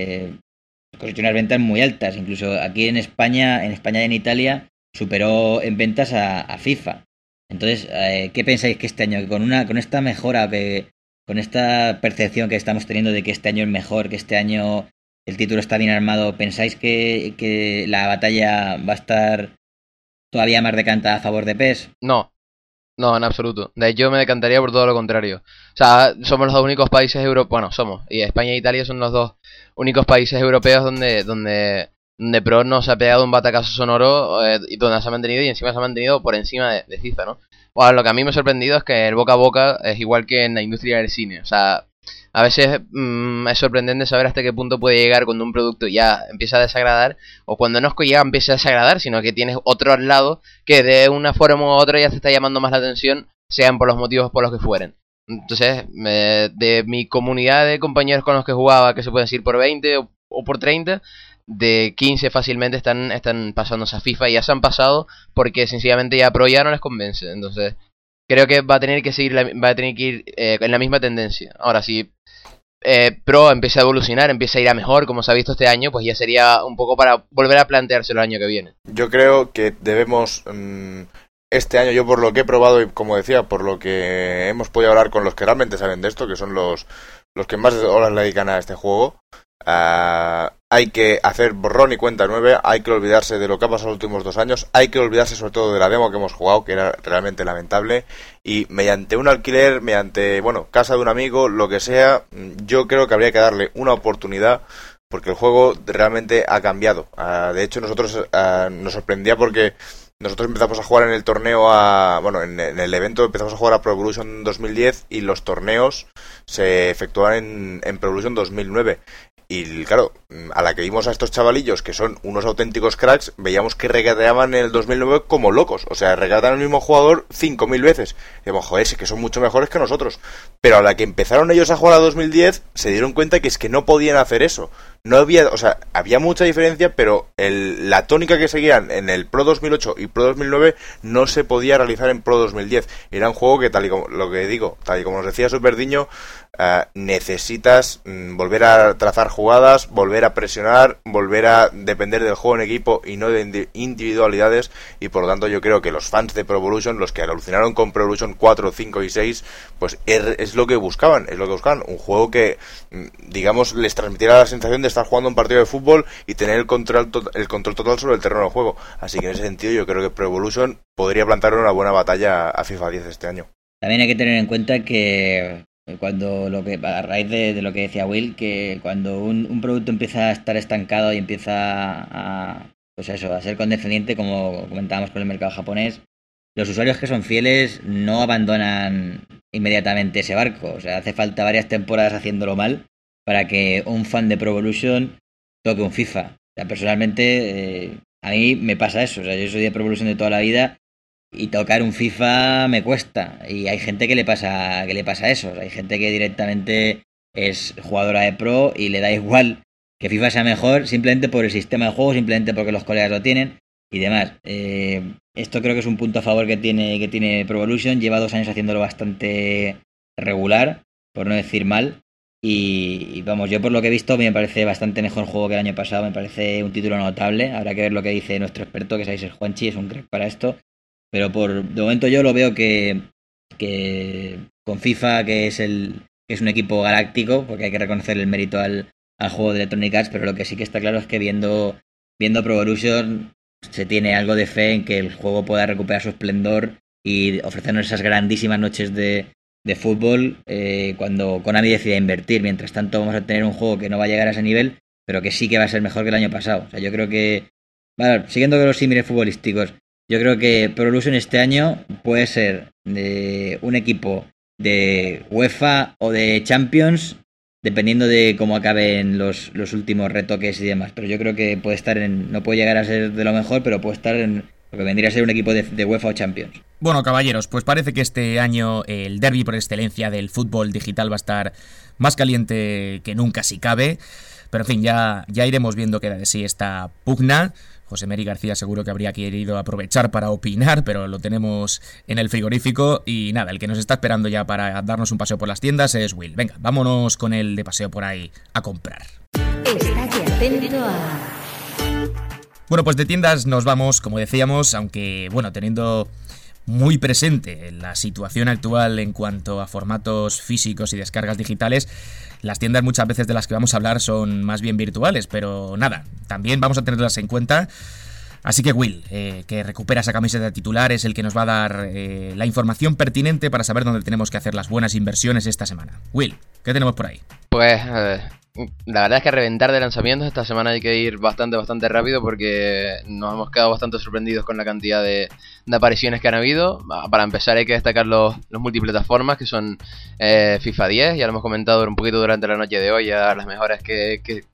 cosechó unas ventas muy altas, incluso aquí en España y en Italia superó en ventas a FIFA. Entonces, ¿qué pensáis que este año, con esta mejora, con esta percepción que estamos teniendo de que este año es mejor, que este año el título está bien armado, pensáis que la batalla va a estar todavía más decantada a favor de PES? No, en absoluto. De hecho, me decantaría por todo lo contrario. O sea, somos los dos únicos países europeos, bueno, somos, y España e Italia son los dos únicos países europeos donde Pro no se ha pegado un batacazo sonoro, y donde se ha mantenido, y encima se ha mantenido por encima de FIFA, ¿no? Bueno, lo que a mí me ha sorprendido es que el boca a boca es igual que en la industria del cine. O sea, a veces es sorprendente saber hasta qué punto puede llegar cuando un producto ya empieza a desagradar, o cuando no es que ya empieza a desagradar, sino que tienes otro al lado que de una forma u otra ya te está llamando más la atención, sean por los motivos por los que fueren. Entonces, de mi comunidad de compañeros con los que jugaba, que se pueden decir por 20 o por 30, de 15 fácilmente están pasándose a FIFA, y ya se han pasado porque sencillamente ya Pro ya no les convence. Entonces creo que va a tener que ir en la misma tendencia. Ahora, si Pro empieza a evolucionar, empieza a ir a mejor, como se ha visto este año, pues ya sería un poco para volver a planteárselo el año que viene. Yo creo que debemos... este año, yo por lo que he probado y, como decía, por lo que hemos podido hablar con los que realmente saben de esto, que son los que más horas le dedican a este juego, hay que hacer borrón y cuenta nueva, hay que olvidarse de lo que ha pasado los últimos 2 años, hay que olvidarse sobre todo de la demo que hemos jugado, que era realmente lamentable, y mediante un alquiler, mediante, bueno, casa de un amigo, lo que sea, yo creo que habría que darle una oportunidad, porque el juego realmente ha cambiado. De hecho, nosotros nos sorprendía porque nosotros empezamos a jugar en el torneo, en el evento empezamos a jugar a Pro Evolution 2010, y los torneos se efectuaban en Pro Evolution 2009. Y claro, a la que vimos a estos chavalillos, que son unos auténticos cracks, veíamos que regateaban en el 2009 como locos. O sea, regateaban el mismo jugador 5.000 veces. Y decimos, joder, sí que son mucho mejores que nosotros. Pero a la que empezaron ellos a jugar a 2010, se dieron cuenta que es que no podían hacer eso. No había, o sea, había mucha diferencia, pero la tónica que seguían en el Pro 2008 y Pro 2009 no se podía realizar en Pro 2010. Era un juego que, tal y como nos decía Superdiño, necesitas volver a trazar jugadas, volver a presionar, volver a depender del juego en equipo y no de individualidades, y por lo tanto yo creo que los fans de Pro Evolution, los que alucinaron con Pro Evolution 4, 5 y 6, pues es lo que buscaban, un juego que, digamos, les transmitiera la sensación de estar jugando un partido de fútbol y tener el control total sobre el terreno de juego. Así que en ese sentido yo creo que Pro Evolution podría plantar una buena batalla a FIFA 10 este año. También hay que tener en cuenta que a raíz de lo que decía Will, que cuando un producto empieza a estar estancado y empieza a ser condescendiente, como comentábamos con el mercado japonés, los usuarios que son fieles no abandonan inmediatamente ese barco. O sea, hace falta varias temporadas haciéndolo mal para que un fan de Pro Evolution toque un FIFA. O sea, personalmente, a mí me pasa eso. O sea, yo soy de Pro Evolution de toda la vida, y tocar un FIFA me cuesta, y hay gente que le pasa eso. Hay gente que directamente es jugadora de Pro y le da igual que FIFA sea mejor simplemente por el sistema de juego, simplemente porque los colegas lo tienen y demás. Esto creo que es un punto a favor que tiene Pro Evolution. Lleva 2 años haciéndolo bastante regular, por no decir mal. Y vamos, yo por lo que he visto me parece bastante mejor juego que el año pasado, me parece un título notable. Habrá que ver lo que dice nuestro experto, que sabéis, el Juanchi, es un crack para esto. Pero de momento yo lo veo que con FIFA, que es un equipo galáctico, porque hay que reconocer el mérito al juego de Electronic Arts, pero lo que sí que está claro es que viendo Pro Evolution se tiene algo de fe en que el juego pueda recuperar su esplendor y ofrecernos esas grandísimas noches de fútbol cuando Konami decida invertir. Mientras tanto vamos a tener un juego que no va a llegar a ese nivel, pero que sí que va a ser mejor que el año pasado. O sea, yo creo que, bueno, siguiendo con los símiles futbolísticos, yo creo que Pro Evolution este año puede ser de un equipo de UEFA o de Champions, dependiendo de cómo acaben los últimos retoques y demás. Pero yo creo que puede estar no puede llegar a ser de lo mejor, pero puede estar en lo que vendría a ser un equipo de UEFA o Champions. Bueno, caballeros, pues parece que este año el derbi por excelencia del fútbol digital va a estar más caliente que nunca si cabe. Pero en fin, ya iremos viendo qué da de sí esta pugna. José Meri García seguro que habría querido aprovechar para opinar, pero lo tenemos en el frigorífico. Y nada, el que nos está esperando ya para darnos un paseo por las tiendas es Will. Venga, vámonos con él de paseo por ahí a comprar. Estate atento a... Bueno, pues de tiendas nos vamos, como decíamos, aunque, bueno, teniendo muy presente la situación actual en cuanto a formatos físicos y descargas digitales, las tiendas muchas veces de las que vamos a hablar son más bien virtuales, pero nada, también vamos a tenerlas en cuenta. Así que Will, que recupera esa camiseta titular, es el que nos va a dar la información pertinente para saber dónde tenemos que hacer las buenas inversiones esta semana. Will, ¿qué tenemos por ahí? Pues la verdad es que a reventar de lanzamientos esta semana hay que ir bastante rápido, porque nos hemos quedado bastante sorprendidos con la cantidad de apariciones que han habido. Para empezar hay que destacar los multiplataformas, que son FIFA 10, ya lo hemos comentado un poquito durante la noche de hoy, ya las mejoras que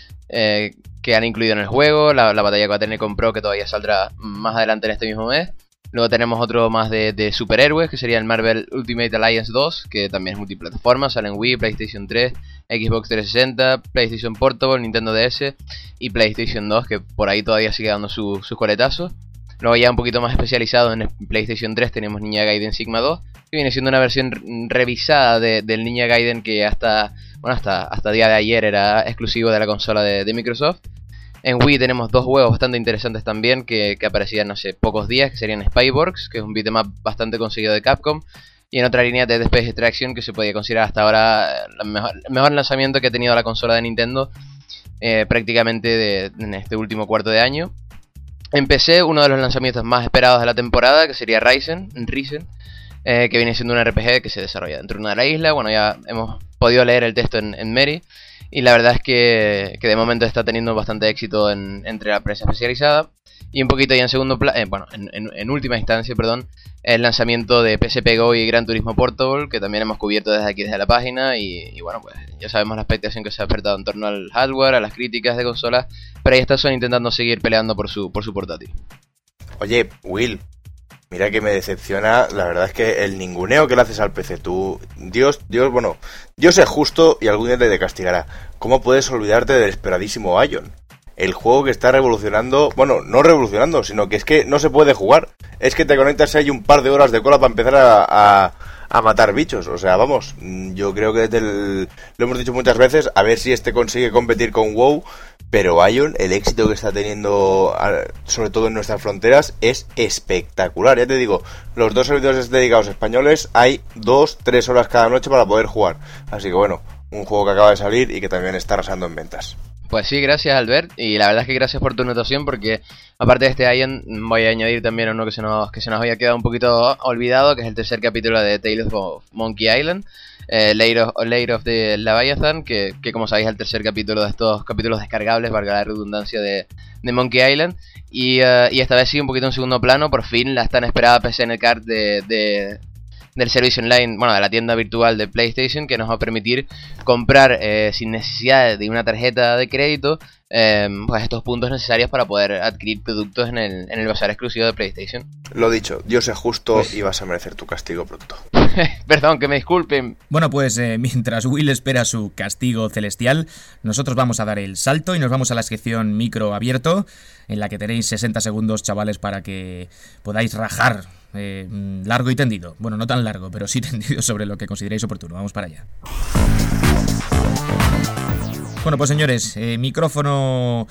han incluido en el juego, la batalla que va a tener con Pro, que todavía saldrá más adelante en este mismo mes. Luego tenemos otro más de superhéroes, que sería el Marvel Ultimate Alliance 2, que también es multiplataforma, sale en Wii, PlayStation 3, Xbox 360, PlayStation Portable, Nintendo DS y PlayStation 2, que por ahí todavía sigue dando sus coletazos. Luego ya un poquito más especializado en PlayStation 3 tenemos Ninja Gaiden Sigma 2, que viene siendo una versión revisada del Ninja Gaiden que hasta día de ayer era exclusivo de la consola de Microsoft. En Wii tenemos dos juegos bastante interesantes también que aparecían hace pocos días, que serían Spyworks, que es un beat'em up bastante conseguido de Capcom, y en otra línea Dead Space Extraction, que se podía considerar hasta ahora el mejor lanzamiento que ha tenido la consola de Nintendo prácticamente en este último cuarto de año. En PC, uno de los lanzamientos más esperados de la temporada, que sería Risen, que viene siendo un RPG que se desarrolla dentro de una isla. Bueno, ya hemos podido leer el texto en Meri, y la verdad es que de momento está teniendo bastante éxito entre la prensa especializada. Y un poquito ya en segundo en última instancia, el lanzamiento de PSP Go y Gran Turismo Portable, que también hemos cubierto desde aquí, desde la página. Y bueno, pues ya sabemos la expectación que se ha despertado en torno al hardware, a las críticas de consolas, pero ahí está Sony intentando seguir peleando por su portátil. Oye, Will, mira que me decepciona, la verdad es que el ninguneo que le haces al PC, tú, Dios es justo y algún día te castigará. ¿Cómo puedes olvidarte del esperadísimo Ion? El juego que está revolucionando, bueno, no revolucionando, sino que es que no se puede jugar. Es que te conectas y hay un par de horas de cola para empezar a matar bichos. O sea, vamos, yo creo que lo hemos dicho muchas veces, a ver si este consigue competir con WoW, pero Ion, el éxito que está teniendo, sobre todo en nuestras fronteras, es espectacular. Ya te digo, los dos servidores dedicados españoles hay 2-3 horas cada noche para poder jugar. Así que bueno, un juego que acaba de salir y que también está arrasando en ventas. Pues sí, gracias Albert, y la verdad es que gracias por tu anotación, porque aparte de este Ion voy a añadir también uno que se nos había quedado un poquito olvidado, que es el tercer capítulo de Tales of Monkey Island, Lair of the Leviathan, que como sabéis es el tercer capítulo de estos capítulos descargables, valga la redundancia, de Monkey Island, y esta vez sí un poquito en segundo plano, por fin la tan esperada PSN Card del servicio online, bueno, de la tienda virtual de PlayStation, que nos va a permitir comprar sin necesidad de una tarjeta de crédito pues estos puntos necesarios para poder adquirir productos en el bazar exclusivo de PlayStation. Lo dicho, Dios es justo y vas a merecer tu castigo pronto. Perdón, que me disculpen. Bueno, pues mientras Will espera su castigo celestial, nosotros vamos a dar el salto y nos vamos a la sección micro abierto, en la que tenéis 60 segundos, chavales, para que podáis rajar largo y tendido. Bueno, no tan largo, pero sí tendido sobre lo que consideréis oportuno. Vamos para allá. Bueno, pues señores, micrófono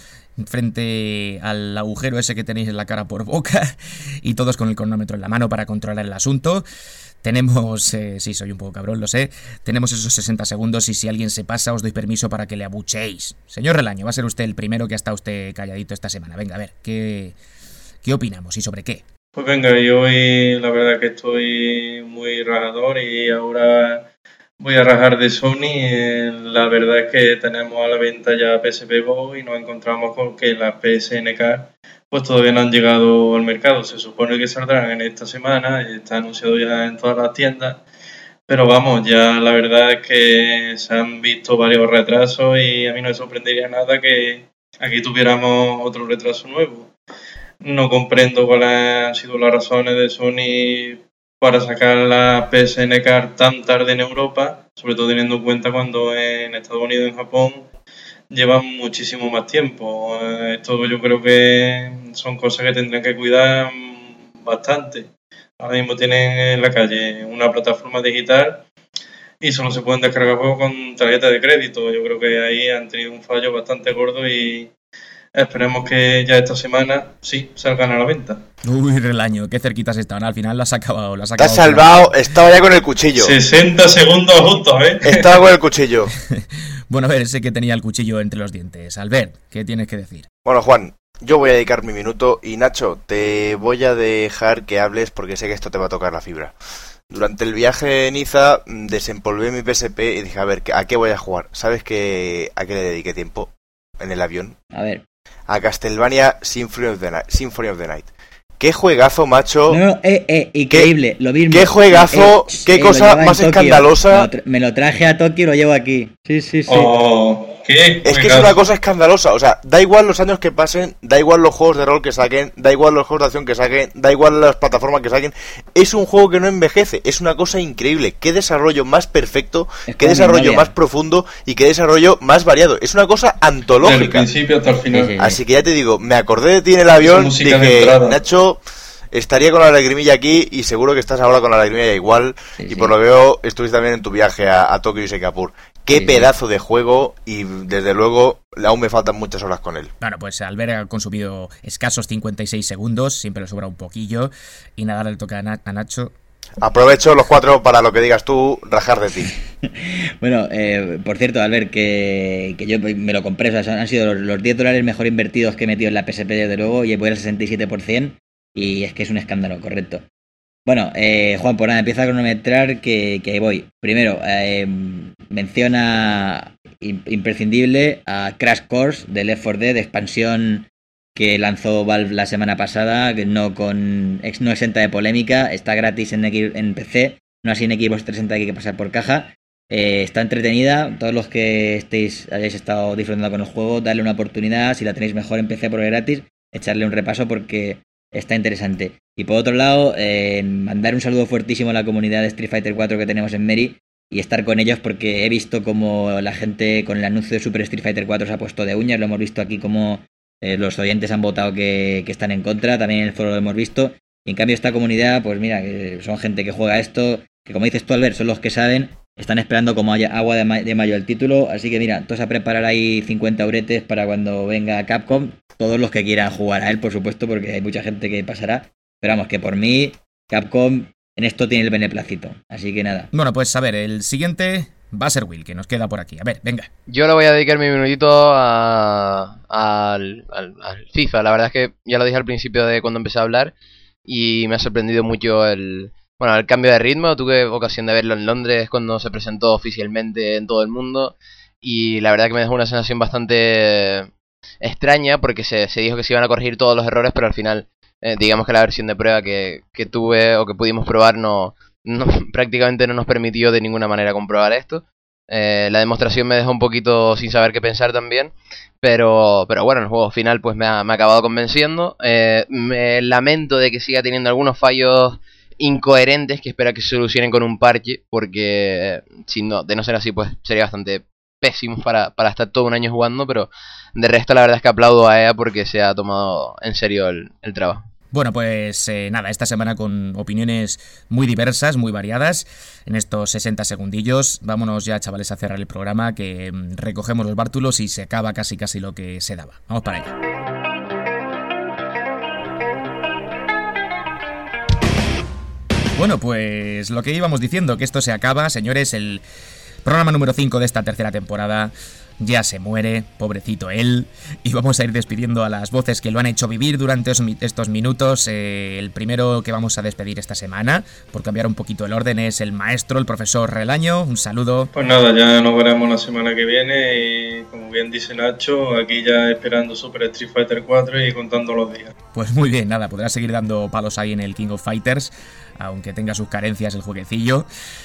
frente al agujero ese que tenéis en la cara por boca y todos con el cronómetro en la mano para controlar el asunto. Tenemos, sí, soy un poco cabrón, lo sé, tenemos esos 60 segundos y si alguien se pasa os doy permiso para que le abucheéis. Señor Relaño, va a ser usted el primero que ha estado usted calladito esta semana. Venga, a ver, ¿qué opinamos y sobre qué? Pues venga, yo hoy la verdad que estoy muy rajador y ahora voy a rajar de Sony. La verdad es que tenemos a la venta ya PSP Go y nos encontramos con que las PSNK pues todavía no han llegado al mercado. Se supone que saldrán en esta semana y está anunciado ya en todas las tiendas. Pero vamos, ya la verdad es que se han visto varios retrasos y a mí no me sorprendería nada que aquí tuviéramos otro retraso nuevo. No comprendo cuáles han sido las razones de Sony para sacar la PSNK tan tarde en Europa, sobre todo teniendo en cuenta cuando en Estados Unidos y en Japón llevan muchísimo más tiempo. Esto yo creo que son cosas que tendrán que cuidar bastante. Ahora mismo tienen en la calle una plataforma digital y solo se pueden descargar juegos con tarjeta de crédito. Yo creo que ahí han tenido un fallo bastante gordo y esperemos que ya esta semana sí salgan a la venta. Uy, Relaño, qué cerquitas estaban. Al final las has acabado. Te has salvado, estaba ya con el cuchillo. 60 segundos justos, ¿eh? Estaba con el cuchillo. Bueno, a ver, sé que tenía el cuchillo entre los dientes. Albert, ¿qué tienes que decir? Bueno, Juan, yo voy a dedicar mi minuto y Nacho, te voy a dejar que hables porque sé que esto te va a tocar la fibra. Durante el viaje en Niza desempolvé mi PSP y dije, a ver, ¿a qué voy a jugar? ¿Sabes a qué le dediqué tiempo en el avión? A ver. A Castlevania Symphony of the Night. ¡Qué juegazo, macho! No, increíble, lo mismo. ¡Qué juegazo! ¡Qué cosa más escandalosa! Me lo traje a Tokio y lo llevo aquí. Sí. Oh, ¿qué? Es que es una cosa escandalosa. O sea, da igual los años que pasen, da igual los juegos de rol que saquen, da igual los juegos de acción que saquen, da igual las plataformas que saquen. Es un juego que no envejece. Es una cosa increíble. ¡Qué desarrollo más perfecto! ¡Qué desarrollo más profundo! Y qué desarrollo más variado. Es una cosa antológica. Desde el principio hasta el final. Sí. Así que ya te digo, me acordé de ti en el avión, dije, Nacho, estaría con la lagrimilla aquí y seguro que estás ahora con la lagrimilla igual. Y por lo que veo, estuviste también en tu viaje a Tokio y Singapur. Qué pedazo de juego y desde luego aún me faltan muchas horas con él. Bueno, pues Albert ha consumido escasos 56 segundos, siempre le sobra un poquillo y nada, le toca a Nacho. Aprovecho los 4 para lo que digas tú, rajar de ti. Bueno, por cierto, Albert, que yo me lo compré, o sea, han sido los $10 mejor invertidos que he metido en la PSP desde luego y voy al 67% y es que es un escándalo, correcto. Bueno, Juan, por nada, empieza a cronometrar que voy. Primero, menciona imprescindible a Crash Course de Left 4 Dead, expansión que lanzó Valve la semana pasada, no exenta de polémica, está gratis en PC, no así en Xbox 360, hay que pasar por caja. Está entretenida, todos los que hayáis estado disfrutando con el juego, darle una oportunidad, si la tenéis mejor en PC por gratis, echarle un repaso porque está interesante. Y por otro lado, mandar un saludo fuertísimo a la comunidad de Street Fighter 4 que tenemos en Meri y estar con ellos porque he visto como la gente con el anuncio de Super Street Fighter 4 se ha puesto de uñas, lo hemos visto aquí como los oyentes han votado que están en contra, también en el foro lo hemos visto. Y en cambio esta comunidad, pues mira, que son gente que juega esto, que como dices tú, Albert, son los que saben, están esperando como agua de mayo el título, así que mira, todos a preparar ahí 50 euretes para cuando venga Capcom, todos los que quieran jugar a él, por supuesto, porque hay mucha gente que pasará, pero vamos, que por mí, Capcom en esto tiene el beneplácito, así que nada. Bueno, pues a ver, el siguiente va a ser Will, que nos queda por aquí, a ver, venga. Yo le voy a dedicar mi minutito al FIFA, la verdad es que ya lo dije al principio de cuando empecé a hablar y me ha sorprendido mucho el cambio de ritmo. Tuve ocasión de verlo en Londres cuando se presentó oficialmente en todo el mundo y la verdad que me dejó una sensación bastante extraña porque se dijo que se iban a corregir todos los errores, pero al final digamos que la versión de prueba que tuve o que pudimos probar no prácticamente no nos permitió de ninguna manera comprobar esto. La demostración me dejó un poquito sin saber qué pensar también, pero bueno, el juego final pues me ha acabado convenciendo. Me lamento de que siga teniendo algunos fallos incoherentes que espero que se solucionen con un parche, porque de no ser así pues sería bastante pésimo para estar todo un año jugando, pero de resto la verdad es que aplaudo a EA porque se ha tomado en serio el trabajo. Bueno, pues nada, esta semana con opiniones muy diversas, muy variadas. En estos 60 segundillos, vámonos ya, chavales, a cerrar el programa, que recogemos los bártulos y se acaba casi lo que se daba. Vamos para allá. Bueno, pues lo que íbamos diciendo, que esto se acaba, señores, el programa número 5 de esta tercera temporada ya se muere, pobrecito él, y vamos a ir despidiendo a las voces que lo han hecho vivir durante estos minutos. El primero que vamos a despedir esta semana, por cambiar un poquito el orden, es el maestro, el profesor Relaño. Un saludo. Pues nada, ya nos veremos la semana que viene y, como bien dice Nacho, aquí ya esperando Super Street Fighter 4 y contando los días. Pues muy bien, nada, podrás seguir dando palos ahí en el King of Fighters, aunque tenga sus carencias el jueguecillo.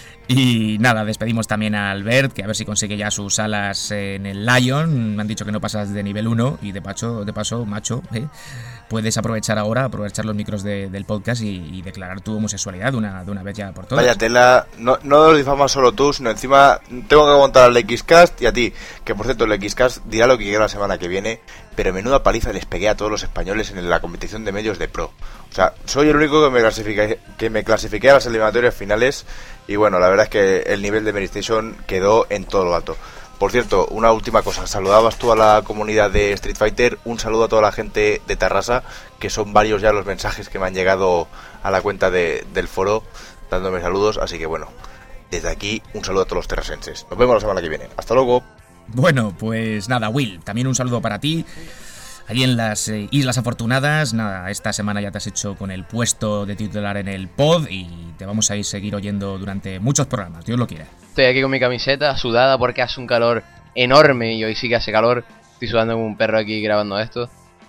Y nada, despedimos también a Albert, que a ver si consigue ya sus alas en el Lion. Me han dicho que no pasas de nivel 1 y de paso, macho, puedes aprovechar los micros del podcast y declarar tu homosexualidad de una vez ya por todas. Vaya tela, no lo difamas solo tú, sino encima tengo que aguantar al XCast y a ti, que por cierto el XCast dirá lo que quiera la semana que viene, pero menuda paliza les pegué a todos los españoles en la competición de medios de pro. O sea, soy el único que me clasifiqué a las eliminatorias finales y bueno, la verdad es que el nivel de Meristation quedó en todo lo alto. Por cierto, una última cosa, saludabas tú a la comunidad de Street Fighter, un saludo a toda la gente de Tarrasa, que son varios ya los mensajes que me han llegado a la cuenta del foro, dándome saludos, así que bueno, desde aquí un saludo a todos los terrasenses. Nos vemos la semana que viene, hasta luego. Bueno, pues nada, Will, también un saludo para ti. Allí en las Islas Afortunadas, nada, esta semana ya te has hecho con el puesto de titular en el pod y te vamos a seguir oyendo durante muchos programas, Dios lo quiera. Estoy aquí con mi camiseta sudada porque hace un calor enorme y hoy sí que hace calor. Estoy sudando como un perro aquí grabando esto.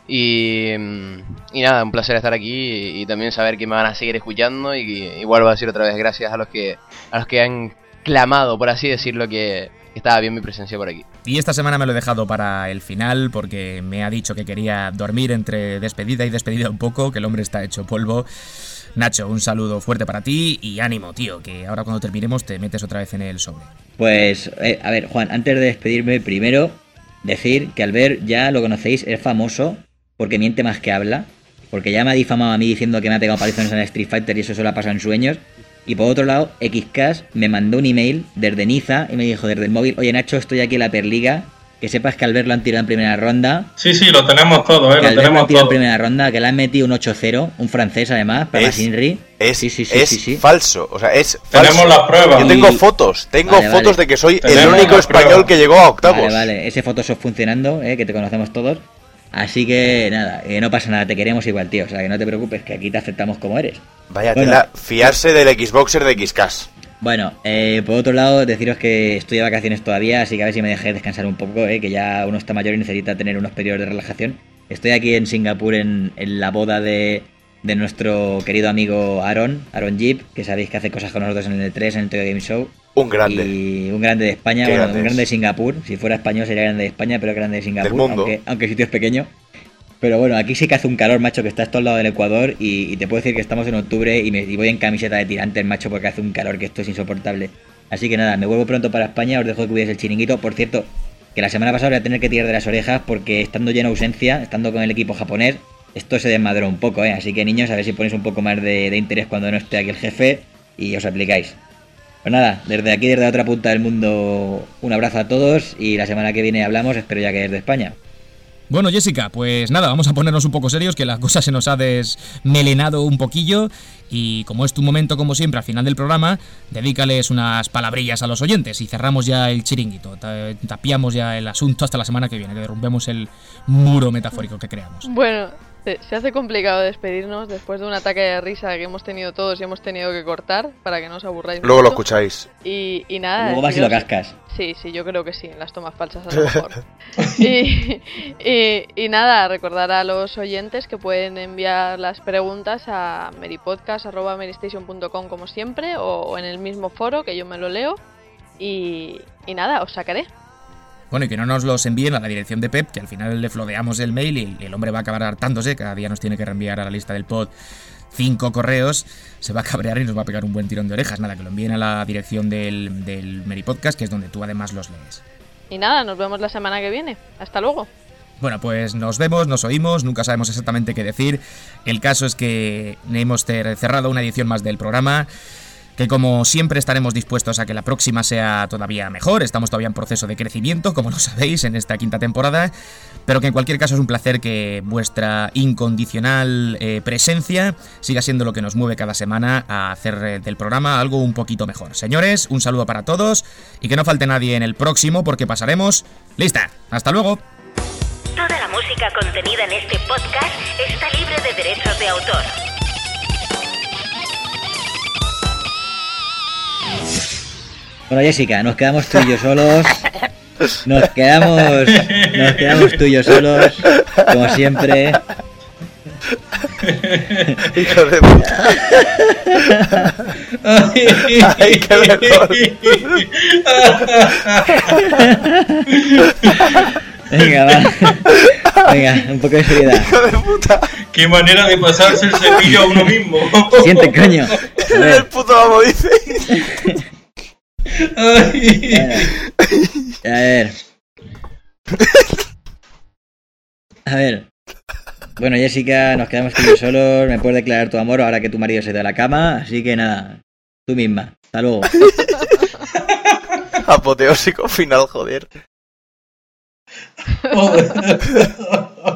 Y nada, un placer estar aquí y también saber que me van a seguir escuchando y igual voy a decir otra vez gracias a los que han clamado, por así decirlo, que estaba bien mi presencia por aquí. Y esta semana me lo he dejado para el final porque me ha dicho que quería dormir entre despedida y despedida un poco, que el hombre está hecho polvo. Nacho, un saludo fuerte para ti y ánimo, tío, que ahora cuando terminemos te metes otra vez en el sobre. Pues, a ver, Juan, antes de despedirme, primero decir que Albert ya lo conocéis, es famoso porque miente más que habla, porque ya me ha difamado a mí diciendo que me ha pegado palizones en el Street Fighter y eso solo ha pasado en sueños. Y por otro lado, XCast me mandó un email desde Niza y me dijo desde el móvil: oye Nacho, estoy aquí en la Perliga, que sepas que Albert lo han tirado en primera ronda. Sí, lo tenemos todo, que lo Albert tenemos lo han tirado todo. en primera ronda, que le han metido un 8-0, un francés además, para Sinri. Sí. Falso, o sea, es falso. Tenemos las pruebas. Yo tengo fotos, vale. de que soy Tenemos el único español pruebas. que llegó a octavos. Vale, ese Photoshop funcionando, que te conocemos todos. Así que nada, no pasa nada, te queremos igual, tío. O sea, que no te preocupes, que aquí te aceptamos como eres. Vaya tela, fiarse del Xboxer de XCast. Bueno, por otro lado, deciros que estoy de vacaciones todavía, así que a ver si me dejéis descansar un poco, que ya uno está mayor y necesita tener unos periodos de relajación. Estoy aquí en Singapur en la boda de nuestro querido amigo Aaron Jeep, que sabéis que hace cosas con nosotros en el E3, en el Tokyo Game Show. Un grande. Y un grande de España, Qué bueno, grande un grande de es. Singapur. Si fuera español sería grande de España, pero grande de Singapur, Del mundo. aunque el sitio es pequeño. Pero bueno, aquí sí que hace un calor, macho, que estás todo al lado del Ecuador y te puedo decir que estamos en octubre y voy en camiseta de tirantes, macho, porque hace un calor que esto es insoportable. Así que nada, me vuelvo pronto para España, os dejo que cuidéis el chiringuito. Por cierto, que la semana pasada voy a tener que tirar de las orejas porque estando yo en ausencia, estando con el equipo japonés, esto se desmadró un poco, Así que niños, a ver si ponéis un poco más de interés cuando no esté aquí el jefe y os aplicáis. Pues nada, desde aquí, desde la otra punta del mundo, un abrazo a todos y la semana que viene hablamos, espero ya que desde España. Bueno, Jessica, pues nada, vamos a ponernos un poco serios, que la cosa se nos ha desmelenado un poquillo y como es tu momento, como siempre, al final del programa, dedícales unas palabrillas a los oyentes y cerramos ya el chiringuito, tapiamos ya el asunto hasta la semana que viene, que derrumbemos el muro metafórico que creamos. Bueno, se hace complicado despedirnos después de un ataque de risa que hemos tenido todos y hemos tenido que cortar para que no os aburráis Luego mucho. lo escucháis. Y nada. Luego vas y lo cascas. Sí, yo creo que sí, en las tomas falsas a lo mejor. y nada, recordar a los oyentes que pueden enviar las preguntas a meripodcast@meristation.com como siempre o en el mismo foro que yo me lo leo y nada, os sacaré. Bueno, y que no nos los envíen a la dirección de Pep, que al final le flodeamos el mail y el hombre va a acabar hartándose, cada día nos tiene que reenviar a la lista del pod 5 correos, se va a cabrear y nos va a pegar un buen tirón de orejas. Nada, que lo envíen a la dirección del Meripodcast, que es donde tú además los lees. Y nada, nos vemos la semana que viene. Hasta luego. Bueno, pues nos vemos, nos oímos, nunca sabemos exactamente qué decir. El caso es que hemos cerrado una edición más del programa, que como siempre estaremos dispuestos a que la próxima sea todavía mejor. Estamos todavía en proceso de crecimiento, como lo sabéis, en esta quinta temporada, pero que en cualquier caso es un placer que vuestra incondicional presencia siga siendo lo que nos mueve cada semana a hacer del programa algo un poquito mejor. Señores, un saludo para todos y que no falte nadie en el próximo porque pasaremos lista. ¡Hasta luego! Toda la música contenida en este podcast está libre de derechos de autor. Bueno, Jessica, nos quedamos tú y yo solos. Nos quedamos tú y yo solos, como siempre. Hijo de puta. Ay, qué mejor. Venga, va. Venga, un poco de seriedad. Hijo de puta. Qué manera de pasarse el cepillo a uno mismo. Siente, coño. El puto amo dice. Bueno, a ver. Bueno, Jessica, nos quedamos tú y yo solos. Me puedes declarar tu amor ahora que tu marido se ha ido a la cama. Así que nada, tú misma. Hasta luego. Apoteósico final, joder.